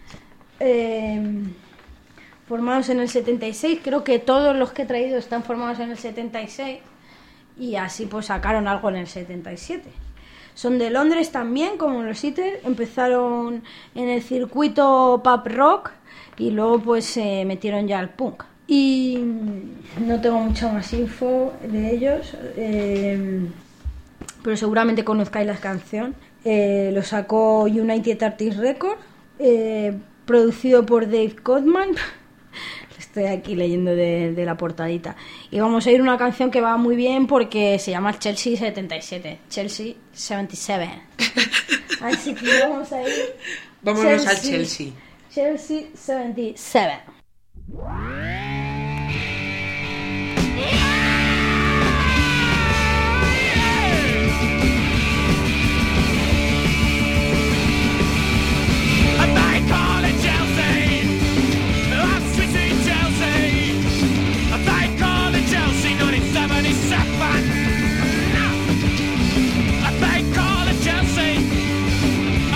eh, formados en el setenta y seis. Creo que todos los que he traído están formados en el setenta y seis. Y así pues sacaron algo en el setenta y siete. Son de Londres también, como los Eaters. Empezaron en el circuito pop rock y luego pues se metieron ya al punk. Y no tengo mucha más info de ellos, eh, pero seguramente conozcáis la canción. Eh, lo sacó United Artists Records, eh, producido por Dave Codman. Estoy aquí leyendo de, de la portadita. Y vamos a ir una canción que va muy bien porque se llama Chelsea setenta y siete. Chelsea setenta y siete. Así que vamos a ir. Vámonos al Chelsea. Chelsea setenta y siete.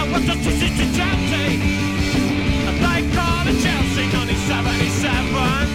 Chelsea, ninety-seven.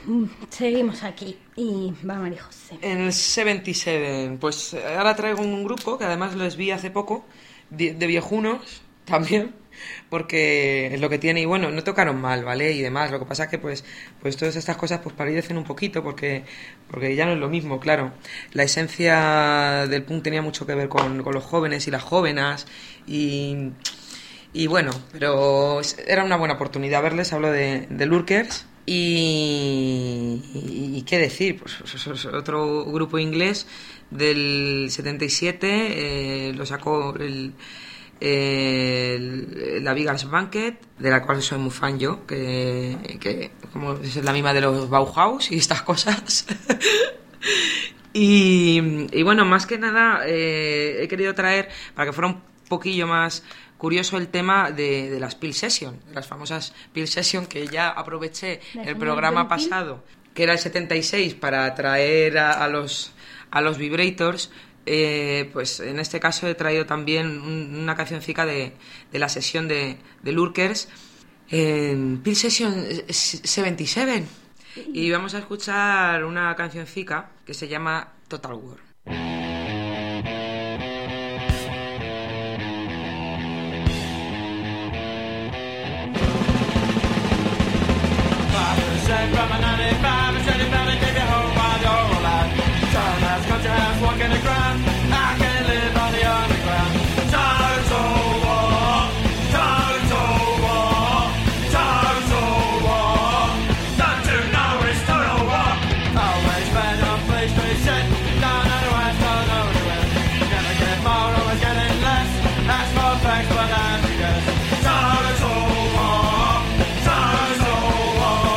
seguimos aquí. Y va María José. En el setenta y siete, pues ahora traigo un grupo que además les vi hace poco, de, de viejunos también, porque es lo que tiene, y bueno, no tocaron mal, ¿vale? Y demás, lo que pasa es que pues, pues todas estas cosas pues palidecen un poquito, porque, porque ya no es lo mismo, claro. La esencia del punk tenía mucho que ver con, con los jóvenes y las jóvenes, y... Y bueno, pero era una buena oportunidad verles, hablo de, de Lurkers. Y, y, y qué decir, pues, pues, otro grupo inglés del setenta y siete, eh, lo sacó el, el, la Beggars Banquet, de la cual soy muy fan yo, que, que como es la misma de los Bauhaus y estas cosas. y, y bueno, más que nada eh, he querido traer, para que fuera un poquillo más curioso, el tema de, de las Peel Session, de las famosas Peel Session, que ya aproveché el programa pasado, que era el setenta y seis, para traer a, a los a los Vibrators. Eh, pues en este caso he traído también un, una cancioncica de, de la sesión de, de Lurkers, en Peel Session setenta y siete, y vamos a escuchar una cancioncica que se llama Total War. From a ninety-five, and said he found it, take you home while you're alive. Some house, country house, walking the ground. I can't live on the underground. Total war, total war, total war. Don't you know it's total war? Always been on place, place, shit. Down on the west, don't know the west. Gonna get more, always getting less. That's for facts, but I'm the guess. Total war, total war.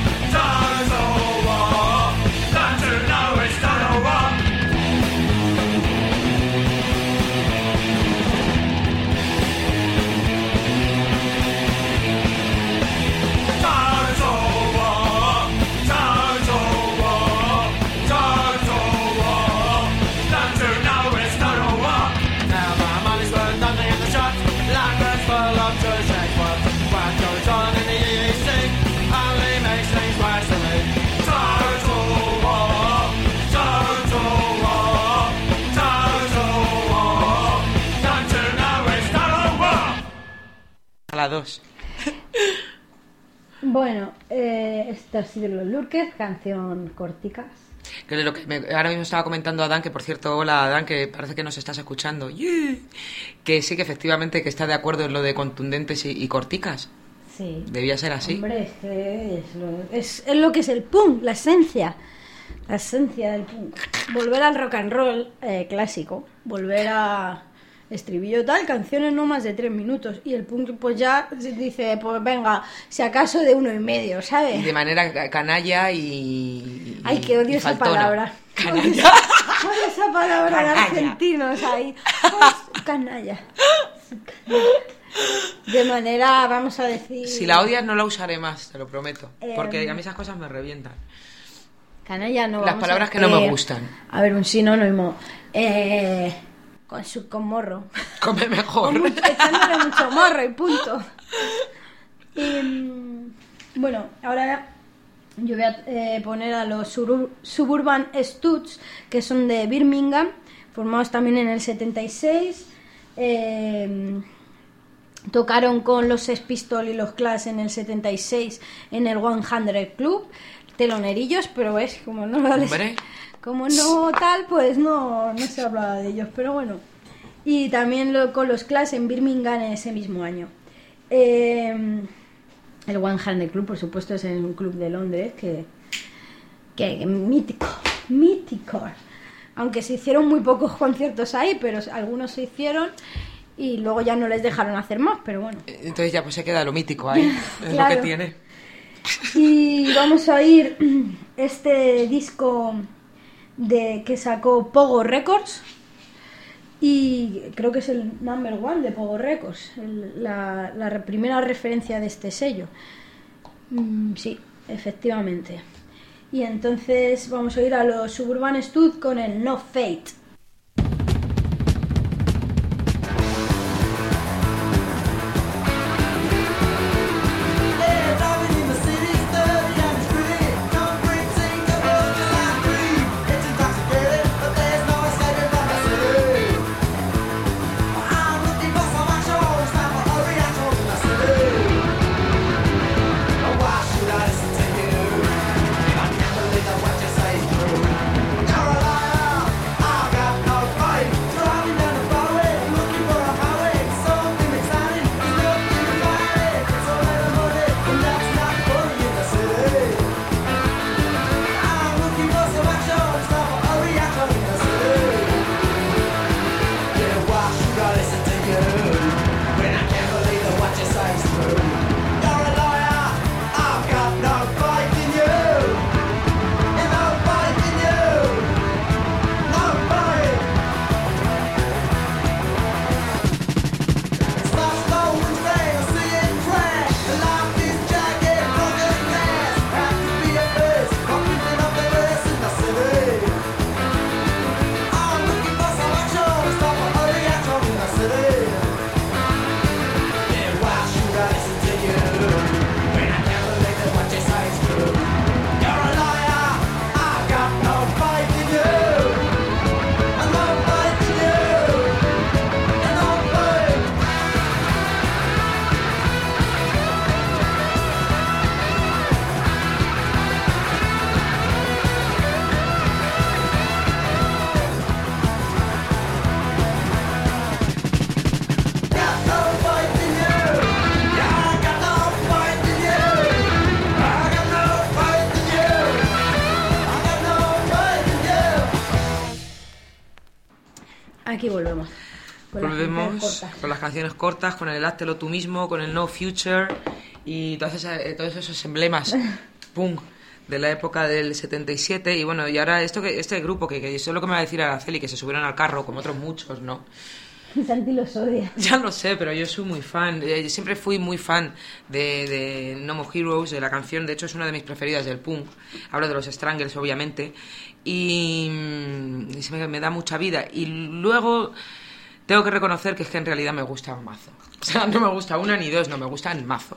A la dos. Bueno, eh, esto ha sido los Lurkers, canción corticas. Que es lo que me, ahora mismo estaba comentando a Dan, que por cierto, hola Dan, que parece que nos estás escuchando. Yeah. Que sí, que efectivamente que está de acuerdo en lo de contundentes y, y corticas. Sí. Debía ser así. Hombre, es que es lo, es, es lo que es el punk, la esencia. La esencia del punk. Volver al rock and roll eh, clásico. Volver a estribillo tal, canciones no más de tres minutos. Y el punk pues ya dice, pues venga, si acaso de uno y medio, ¿sabes? Y de manera canalla y... Ay, que odio y esa faltona. palabra. Canalla. Odio esa palabra Canalla. de argentinos ahí. Pues, canalla. De manera, vamos a decir... Si la odias no la usaré más, te lo prometo. Eh, Porque a mí esas cosas me revientan. Canalla no. Las vamos palabras a, que no me eh, gustan. A ver, un sinónimo. Eh, con su con morro. Come mejor. Con mucho, echándole mucho morro y punto. Y, mm, bueno, ahora yo voy a eh, poner a los Sur- Suburban Studs, que son de Birmingham, formados también en el setenta y seis. Eh, tocaron con los Sex Pistols y los Clash en el setenta y seis en el cien Club. Telonerillos, pero es como no les, Hombre. como no tal, pues no, no se hablaba de ellos, pero bueno. Y también lo, con los Clash en Birmingham ese mismo año. Eh, el cien Club, por supuesto, es un club de Londres que, que, que mítico, mítico. Aunque se hicieron muy pocos conciertos ahí, pero algunos se hicieron y luego ya no les dejaron hacer más, pero bueno. Entonces ya pues se queda lo mítico ahí. Es Claro. lo que tiene. Y vamos a oír este disco de que sacó Pogo Records, y creo que es el number one de Pogo Records, el, la, la re- primera referencia de este sello. Mm, sí, efectivamente. Y entonces vamos a oír a los Suburban Studs con el No Fate. Driving in the city, dirty and it's pretty. Come aquí volvemos. Con las canciones Volvemos cortas. con las canciones cortas, con el Háztelo tú mismo, con el No Future y todas esas, eh, todos esos emblemas punk de la época del setenta y siete. Y bueno, y ahora esto que este grupo, que, que eso es lo que me va a decir Araceli, que se subieron al carro, como otros muchos, ¿no? Santi los odia. Ya lo sé, pero yo soy muy fan. Eh, siempre fui muy fan de, de No More Heroes, de la canción. De hecho, es una de mis preferidas del punk. Hablo de los Stranglers, obviamente. Y, mm, y se me, me da mucha vida. Y luego tengo que reconocer que es que en realidad me gusta un mazo. O sea, no me gusta una ni dos, no, me gusta el mazo.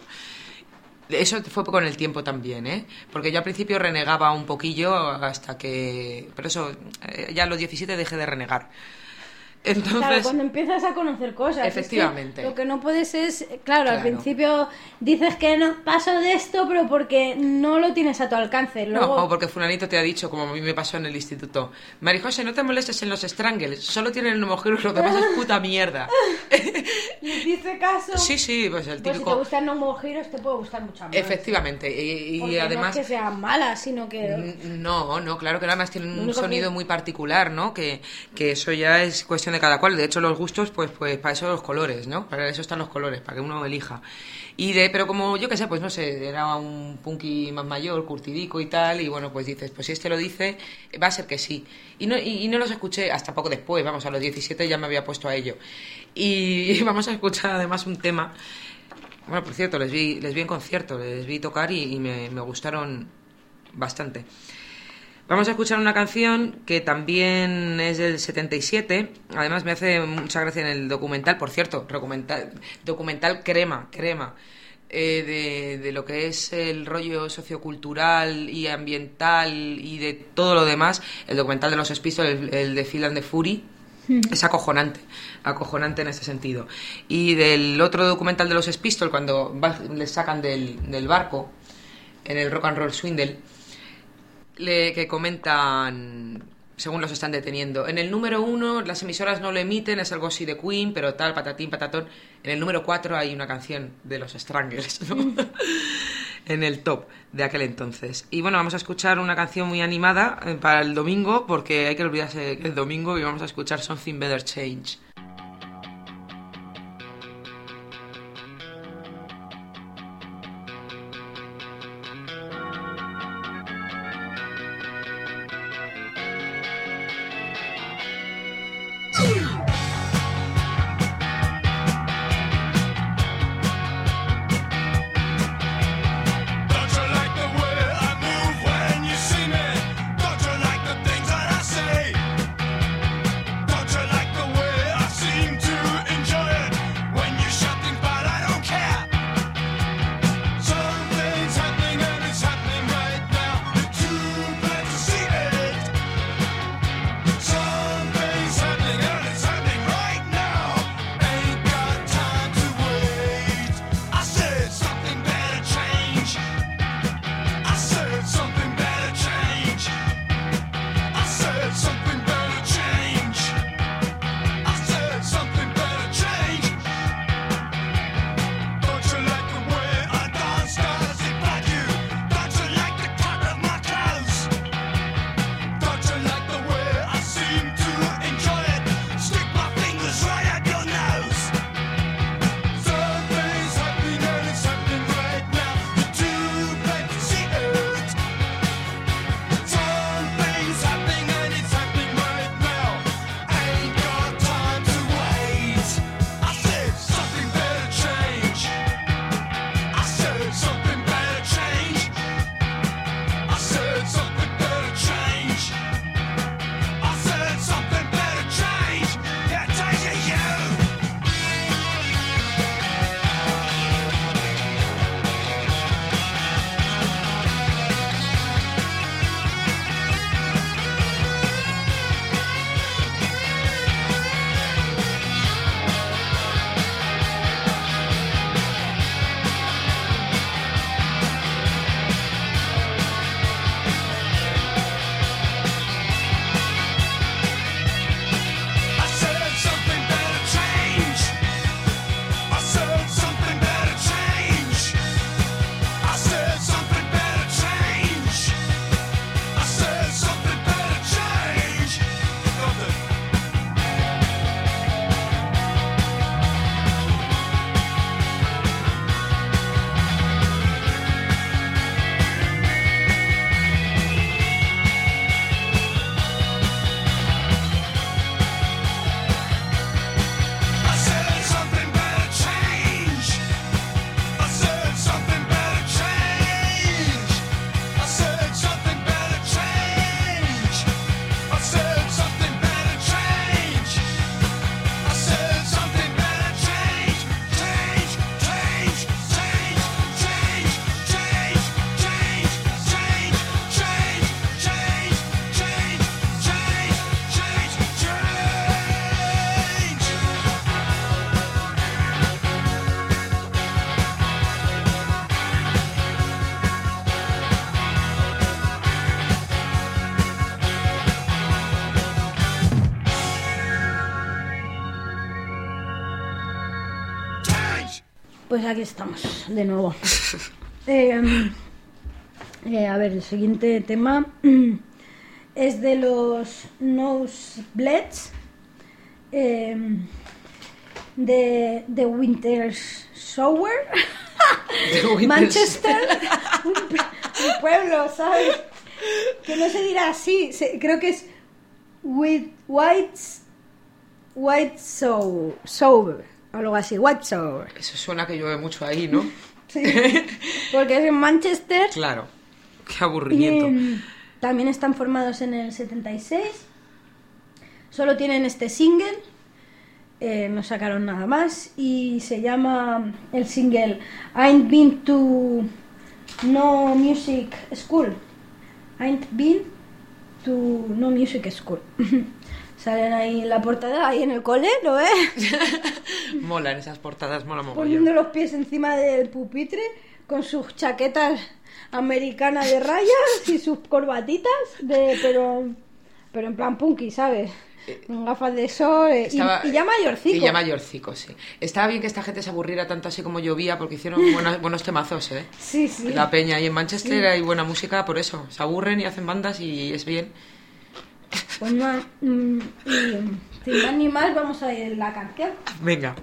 Eso fue con el tiempo también, ¿eh? Porque yo al principio renegaba un poquillo hasta que... Pero eso, eh, ya a los diecisiete dejé de renegar. Entonces, claro, cuando empiezas a conocer cosas. Efectivamente. Es que lo que no puedes es, claro, al Claro. principio dices que no paso de esto, pero porque no lo tienes a tu alcance. Luego, no, o porque fulanito te ha dicho, como a mí me pasó en el instituto, Marijose, no te molestes en los Strangles, solo tienen el mujer, lo demás es puta mierda. ¿les dice caso? Sí, sí, pues el Pues si te típico... gustan No More Heroes te puede gustar mucho más. Efectivamente, y, y Porque además... no es que sean malas, sino que... No, no, claro que nada más tienen Lo un único sonido que- muy particular, ¿no? Que, que eso ya es cuestión de cada cual. De hecho, los gustos, pues, pues para eso los colores, ¿no? Para eso están los colores, para que uno elija. Y de, pero como yo que sé, pues no sé, era un punky más mayor, curtidico y tal, y bueno, pues dices, pues si este lo dice, va a ser que sí. Y no, y, y no los escuché hasta poco después, vamos, a los diecisiete ya me había puesto a ello. Y vamos a escuchar además un tema. Bueno, por cierto, les vi, les vi en concierto, les vi tocar y, y me, me gustaron bastante. Vamos a escuchar una canción que también es del setenta y siete. Además me hace mucha gracia en el documental, por cierto, documental, documental crema, crema, eh, de, de lo que es el rollo sociocultural y ambiental y de todo lo demás. El documental de los Sex Pistols, el, el de Feel and the Fury, es acojonante, acojonante en ese sentido. Y del otro documental de los Sex Pistols, cuando va- les sacan del, del barco en el Rock and Roll Swindle, le, que comentan, según los están deteniendo, en el número uno las emisoras no lo emiten, es algo así de Queen, pero tal, patatín, patatón. En el número cuatro hay una canción de los Stranglers, ¿no? En el top de aquel entonces. Y bueno, vamos a escuchar una canción muy animada eh, para el domingo, porque hay que olvidarse que el domingo, y vamos a escuchar Something Better Change. Don't you like the way I move when you see me? Don't you like the things that I say? Don't you like the way I Pues aquí estamos, de nuevo. eh, eh, a ver, el siguiente tema es de los Nosebleeds, eh, de, de Winter Shower, Manchester, un, un pueblo, ¿sabes? Que no se dirá así, se, creo que es with White White Soul, Soul, algo así, White Soul. Eso suena que llueve mucho ahí, ¿no? Sí, porque es en Manchester. Claro, qué aburrimiento. Y, también están formados en el setenta y seis. Solo tienen este single, eh, no sacaron nada más y se llama el single Ain't Been to No Music School. Ain't Been to No Music School. Salen ahí en la portada, ahí en el cole, ¿lo ves? Molan esas portadas, mola mogollón. Poniendo los pies encima del pupitre con sus chaquetas americanas de rayas y sus corbatitas, de pero pero en plan punky, ¿sabes? Con gafas de sol eh, Estaba, y, y ya mayorcico. Y ya mayorcico, sí. Estaba bien que esta gente se aburriera tanto así como llovía, porque hicieron buenos, buenos temazos, ¿eh? Sí, sí. La peña. Y en Manchester Sí. hay buena música por eso. Se aburren y hacen bandas y es bien. Pues no, mm, y sin más ni más vamos a ir a la canción. Venga.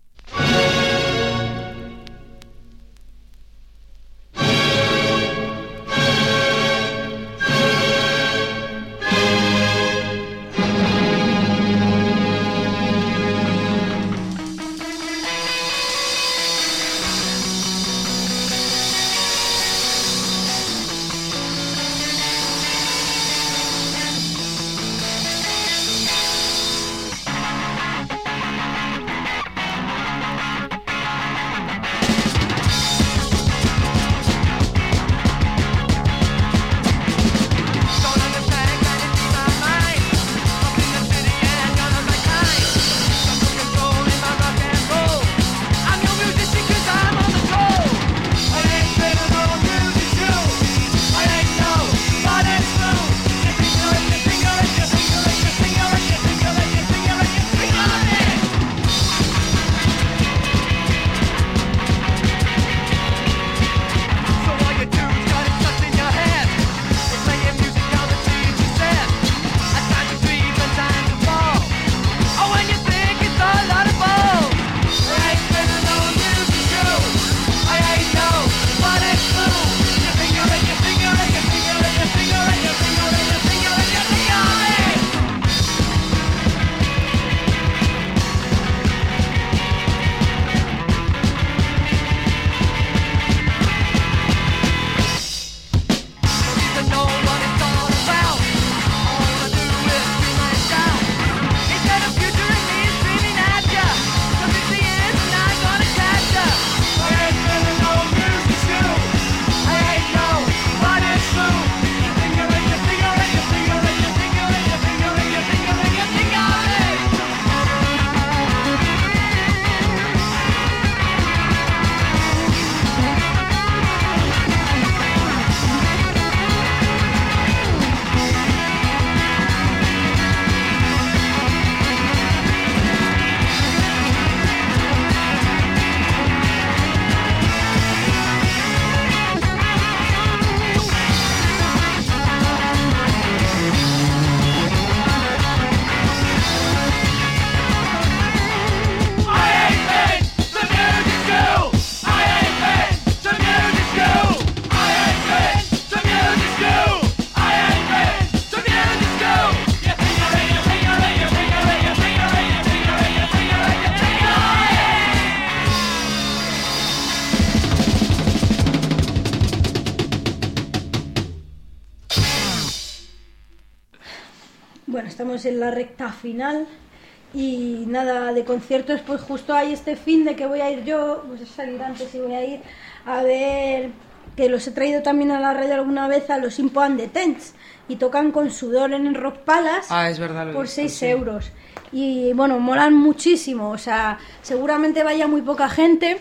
Bueno, estamos en la recta final y nada de conciertos, pues justo hay este fin de que voy a ir yo, pues a salir antes y voy a ir a ver, que los he traído también a la radio alguna vez, a los Impo and the Tents, y tocan con Sudor en el Rock Palace. Ah, es verdad, lo he por visto, seis sí. euros. Y bueno, molan muchísimo, o sea, seguramente vaya muy poca gente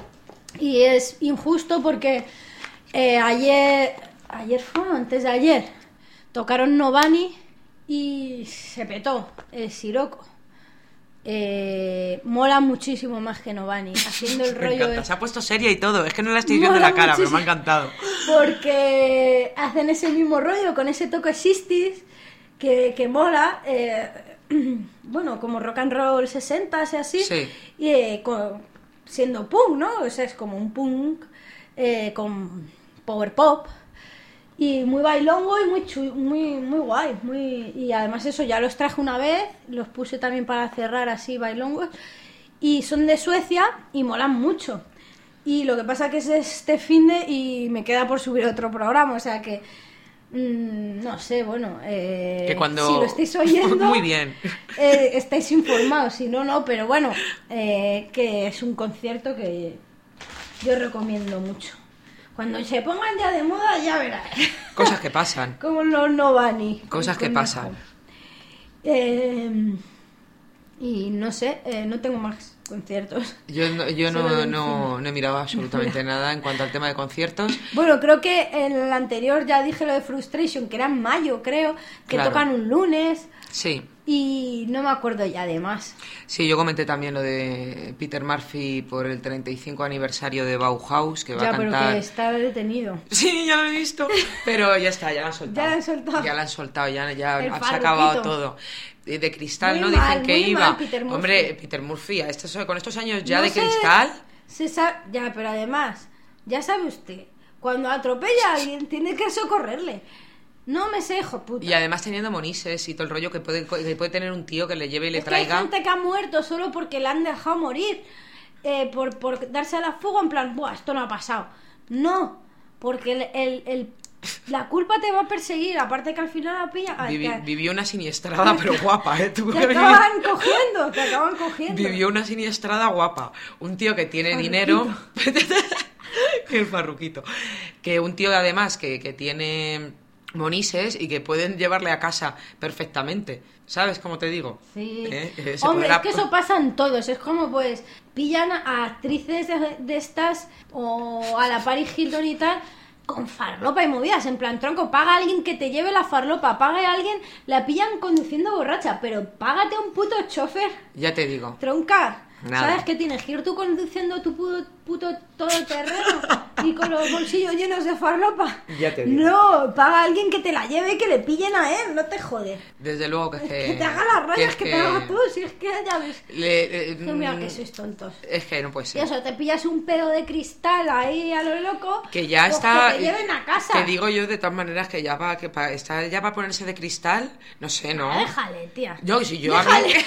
y es injusto porque eh, ayer, ayer fue, antes de ayer, tocaron Novani y se petó el Siroco. eh, mola muchísimo más que Novani, haciendo el Me rollo encanta. de... Se ha puesto seria y todo. Es que no la estoy viendo en la Mola cara, pero me muchísimo. ha encantado. Porque hacen ese mismo rollo con ese toque sixties que, que mola, eh, bueno, como rock and roll sesenta y así, Sí. y eh, con- siendo punk, ¿no? O sea, es como un punk eh, con power pop y muy bailongo y muy chu- muy muy guay, muy y además eso ya los traje una vez, los puse también para cerrar así bailongos y son de Suecia y molan mucho. Y lo que pasa que es este finde y me queda por subir otro programa, o sea que mm, no sé, bueno, eh, Que cuando- si lo estáis oyendo Muy bien. eh, estáis informados, si no, no, pero bueno, eh, que es un concierto que yo recomiendo mucho. Cuando se pongan ya de moda, ya verás. Cosas que pasan. Como los Novani. Cosas que Conejo. pasan. Eh, y no sé, eh, no tengo más conciertos. Yo, no, yo Solo no, del no, cine. no he mirado absolutamente nada en cuanto al tema de conciertos. Bueno, creo que en el anterior ya dije lo de Frustration, que era en mayo, creo, que Claro. tocan un lunes Sí, y no me acuerdo ya de más. sí, yo comenté también lo de Peter Murphy por el treinta y cinco aniversario de Bauhaus, que va Ya, a pero cantar... que está detenido. Sí, ya lo he visto. Pero ya está, ya lo han soltado. Ya lo han soltado. Ya lo han soltado, ya, ya El se ha farruquito. acabado todo. De, de cristal, Muy ¿no? mal, Dicen que muy iba. mal, Peter Murphy. Hombre, Peter Murphy, a estos- con estos años ya No de sé, cristal. se sa- ya, pero además, ya sabe usted, cuando atropella a alguien tiene que socorrerle. No me sé, hijo puta. Y además teniendo monises y todo el rollo que puede, que puede tener un tío que le lleve y le Es que hay traiga. gente que ha muerto solo porque le han dejado morir. eh, por, por darse a la fuga en plan, buah, esto no ha pasado. No, porque el, el- el- la culpa te va a perseguir, aparte que al final la pilla... Vivi- te, vivió una siniestrada, pero guapa, ¿eh? Tuvo te que vivir- acaban cogiendo, te acaban cogiendo. Vivió una siniestrada guapa. Un tío que tiene Farruquito. dinero. El farruquito. Que un tío además que, que tiene monises y que pueden llevarle a casa perfectamente. ¿Sabes cómo te digo? Sí. ¿Eh? Eh, se Hombre, podrá- es que eso pasa en todos. Es como, pues, pillan a actrices de, de estas o a la Paris Hilton y tal con farlopa y movidas. En plan, tronco, paga a alguien que te lleve la farlopa. Paga a alguien, la pillan conduciendo borracha. Pero págate a un puto chofer. Ya te digo. Tronca. Nada. ¿Sabes qué tienes que ir tú conduciendo tu puto, puto todoterreno y con los bolsillos llenos de farlopa? Ya te digo. No, paga a alguien que te la lleve y que le pillen a él, no te jode. Desde luego que es que... Que te haga las rayas, es que, te haga tú, si es que ya ves. le- eh, Que mira mm, que sois tontos. Es que no puede Y ser. eso, te pillas un pedo de cristal ahí a lo loco. Que ya pues está. Que te lleven a casa. Que digo yo de todas maneras que ya va, que pa- está ya va a ponerse de cristal. No sé, ¿no? Déjale, tía. Yo, si yo a mí. Déjale.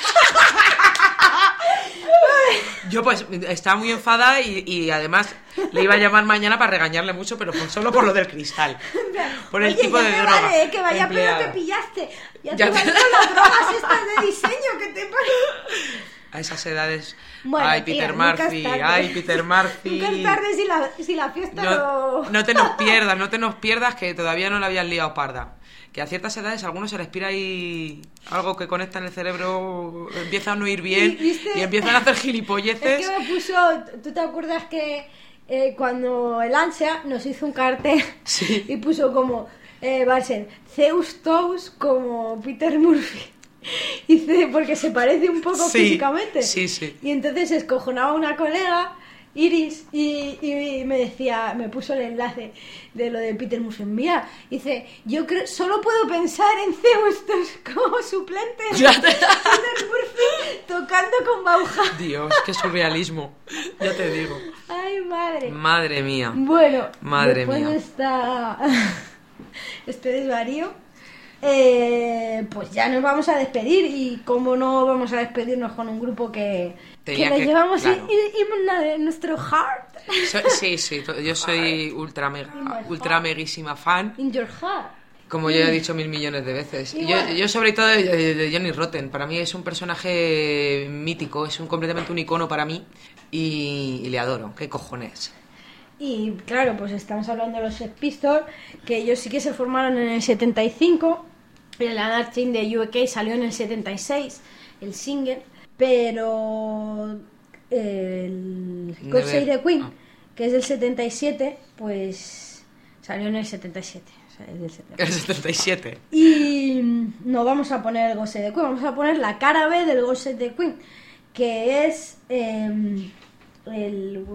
Yo pues estaba muy enfadada y, y además le iba a llamar mañana para regañarle mucho, pero por- solo por lo del cristal. Por el Oye, tipo ya de te droga. vale, que vaya empleada. pedo que pillaste. Ya, Ya te te- vale con las drogas estas de diseño que te pasa. A esas edades. Bueno, ay, tía, Peter nunca es Murphy, tarde. ay, Peter Murphy. Nunca es tarde si la, si la fiesta No, lo... no te nos pierdas, no te nos pierdas que todavía no la habían liado parda. Que a ciertas edades a algunos se les pira ahí algo que conecta en el cerebro, empiezan a no ir bien Y, ¿viste? y empiezan a hacer Es gilipolleces. que me puso... ¿Tú te acuerdas que eh, cuando el Ansia nos hizo un cartel Sí. y puso como... Eh, va a ser Zeus Tous como Peter Murphy? Dice, porque se parece un poco Sí, físicamente. sí, sí. Y entonces escojonaba una colega, Iris, y, y me decía, me puso el enlace de lo de Peter Murphy. Mira, dice, yo creo, solo puedo pensar en Zeus Tous como suplente de Ya te- Peter Murphy tocando con Bauhaus. Dios, qué surrealismo. Ya te digo. Ay, madre. Madre mía. Bueno, Madre después mía. de esta... este desvarío, eh, pues ya nos vamos a despedir. Y cómo no vamos a despedirnos con un grupo que, que Tenía le que- llevamos claro. y, y- y- en nuestro heart. So- sí, sí, to- yo soy ultra mega, ultra meguísima fan. In your heart. Como ya he dicho mil millones de veces. Y yo, Igual. yo sobre todo de, de- de Johnny Rotten. Para mí es un personaje mítico, es un completamente un icono para mí. Y, y le adoro. ¿Qué cojones? Y claro, pues estamos hablando de los Sex Pistols, que ellos sí que se formaron en el setenta y cinco. El Anarchy de U K salió en el setenta y seis, el single, pero el God Never- Save the Queen, ah. que es del setenta y siete, pues salió en el setenta y siete. O sea, es del setenta y siete. El setenta y siete. Y, no vamos a poner el Ghost de Queen, vamos a poner la cara B del Ghost de Queen, que es eh, el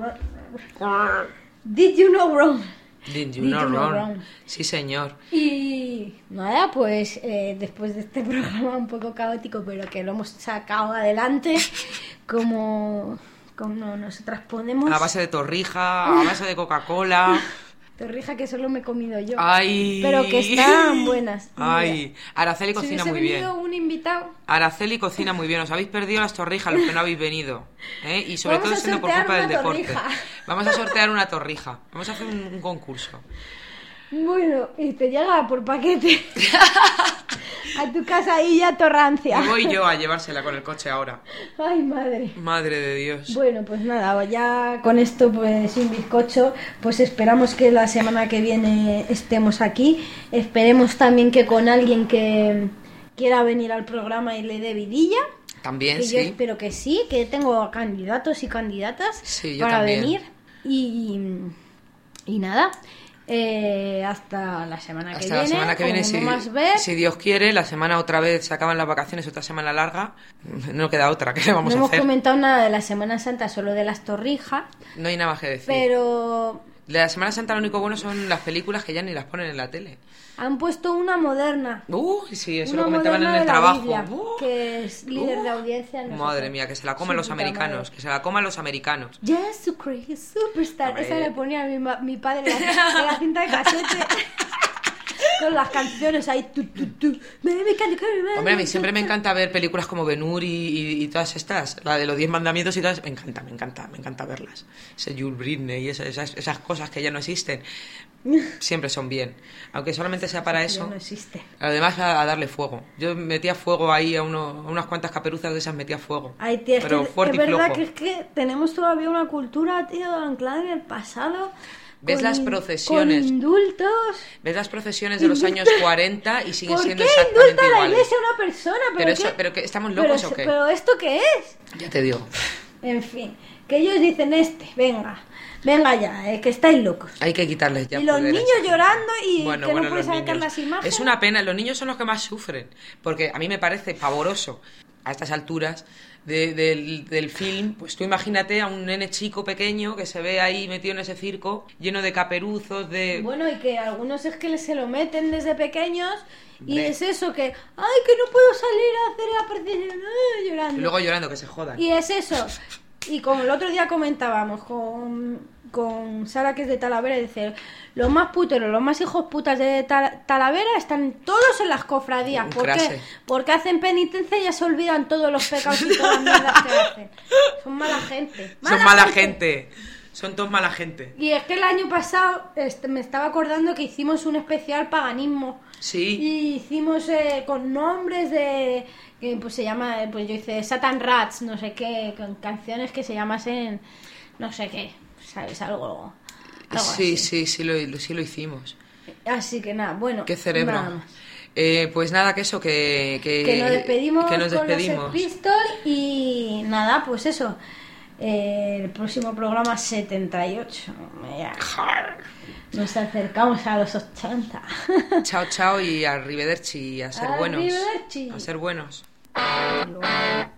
Did You Know Wrong. Did you Did know you know wrong? wrong? Sí, señor. Y nada, pues eh, después de este programa un poco caótico, pero que lo hemos sacado adelante, como, como nosotras ponemos. A base de torrija, a base de Coca-Cola. Torrija que solo me he comido yo. Ay. Pero que están buenas. Ay, Araceli Si cocina hubiese muy bien. venido un invitado, Araceli cocina muy bien. Os habéis perdido las torrijas los que no habéis venido. ¿eh? Y sobre Vamos todo a siendo por sortear culpa del una deporte. torrija. Vamos a sortear una torrija. Vamos a hacer un, un concurso. bueno, y te llega por paquete a tu casa y ya torrancia. Me voy yo a llevársela con el coche ahora. Ay, madre. Madre de Dios. Bueno, pues nada, ya con esto, pues sin bizcocho, pues esperamos que la semana que viene estemos aquí. Esperemos también que con alguien que quiera venir al programa y le dé vidilla. También, Que sí. yo espero que sí, que tengo candidatos y candidatas Sí, yo para también. venir. Y, y nada, eh, hasta la semana que Hasta viene. la semana que viene, como si, más ver. si Dios quiere, la semana otra vez se acaban las vacaciones, otra semana larga. No queda otra, ¿qué le vamos no a hemos hacer? comentado nada de la Semana Santa, solo de las torrijas, No hay nada más que decir. pero De la Semana Santa lo único bueno son las películas que ya ni las ponen en la tele. han puesto una moderna. Uh, sí, eso una lo comentaban en moderna el de la trabajo. Biblia, Uh, que es líder uh. de audiencia. no sé Madre qué. mía, que se la coman Su los puta americanos, madre. que se la coman los americanos. Jesucristo Superstar. Hombre. Esa le ponía a mi, ma- mi padre en la, en la cinta de casete. Con las canciones ahí. Tu, tu, tu. Baby, can you carry me? Hombre, a mí siempre me encanta ver películas como Ben-Hur y, y, y todas estas, la de los Diez Mandamientos y todas, me encanta, me encanta, me encanta verlas. Ese Jules Britney y esas, esas, esas cosas que ya no existen, siempre son bien. Aunque solamente sea para Ya eso, no existe. además a, a darle fuego. Yo metía fuego ahí a, uno, a unas cuantas caperuzas de esas, metía fuego. Ay, tío, es, Pero que, fuerte es y verdad flojo. que es que tenemos todavía una cultura, tío, anclada en el pasado. ¿Ves con las in- procesiones? Con indultos. Ves las procesiones de los años cuarenta y siguen ¿Por siendo qué exactamente indulta a la iguales. iglesia a una persona? ¿Pero, Pero, qué? eso, pero que estamos Pero locos es- o qué? ¿Pero esto qué es? Ya te digo. En fin, que ellos dicen este, venga, venga ya, eh, que estáis locos. Hay que quitarles ya y los poder a niños esa gente. llorando y Bueno, que bueno, no puedes los sacar niños. las imágenes. Es una pena, los niños son los que más sufren. Porque a mí me parece pavoroso a estas alturas de- del, del film. Pues tú imagínate a un nene chico pequeño que se ve ahí metido en ese circo lleno de caperuzos, de... Bueno, y que algunos es que se lo meten desde pequeños y Hombre. es eso que, ay, que no puedo salir a hacer la procesión, ay, llorando. Y luego llorando, que se jodan. Y es eso. Y como el otro día comentábamos con, con Sara, que es de Talavera, y dice, los más puteros, los más hijos putas de Ta- Talavera están todos en las cofradías. Un ¿Por qué? crase. Porque hacen penitencia y ya se olvidan todos los pecados y todas las mierdas que hacen. Son mala gente. Son mala gente. Son todos mala gente. Y es que el año pasado este, me estaba acordando que hicimos un especial paganismo. Sí. Y hicimos eh, con nombres de... que pues se llama... pues yo hice Satan Rats, no sé qué, con canciones que se llamasen... no sé qué, ¿sabes? Algo... algo Sí, así. sí, sí lo, lo- sí lo hicimos. Así que nada, bueno. Qué cerebro. nada más. Eh, pues nada, que eso, que... Que, Que nos despedimos, que nos con despedimos. los Sex Pistols y nada, pues eso. Eh, el próximo programa setenta y ocho. Ya. Nos acercamos a los ochenta. Chao, chao y arrivederci, a ser buenos. Arrivederci. A ser buenos. Hasta luego.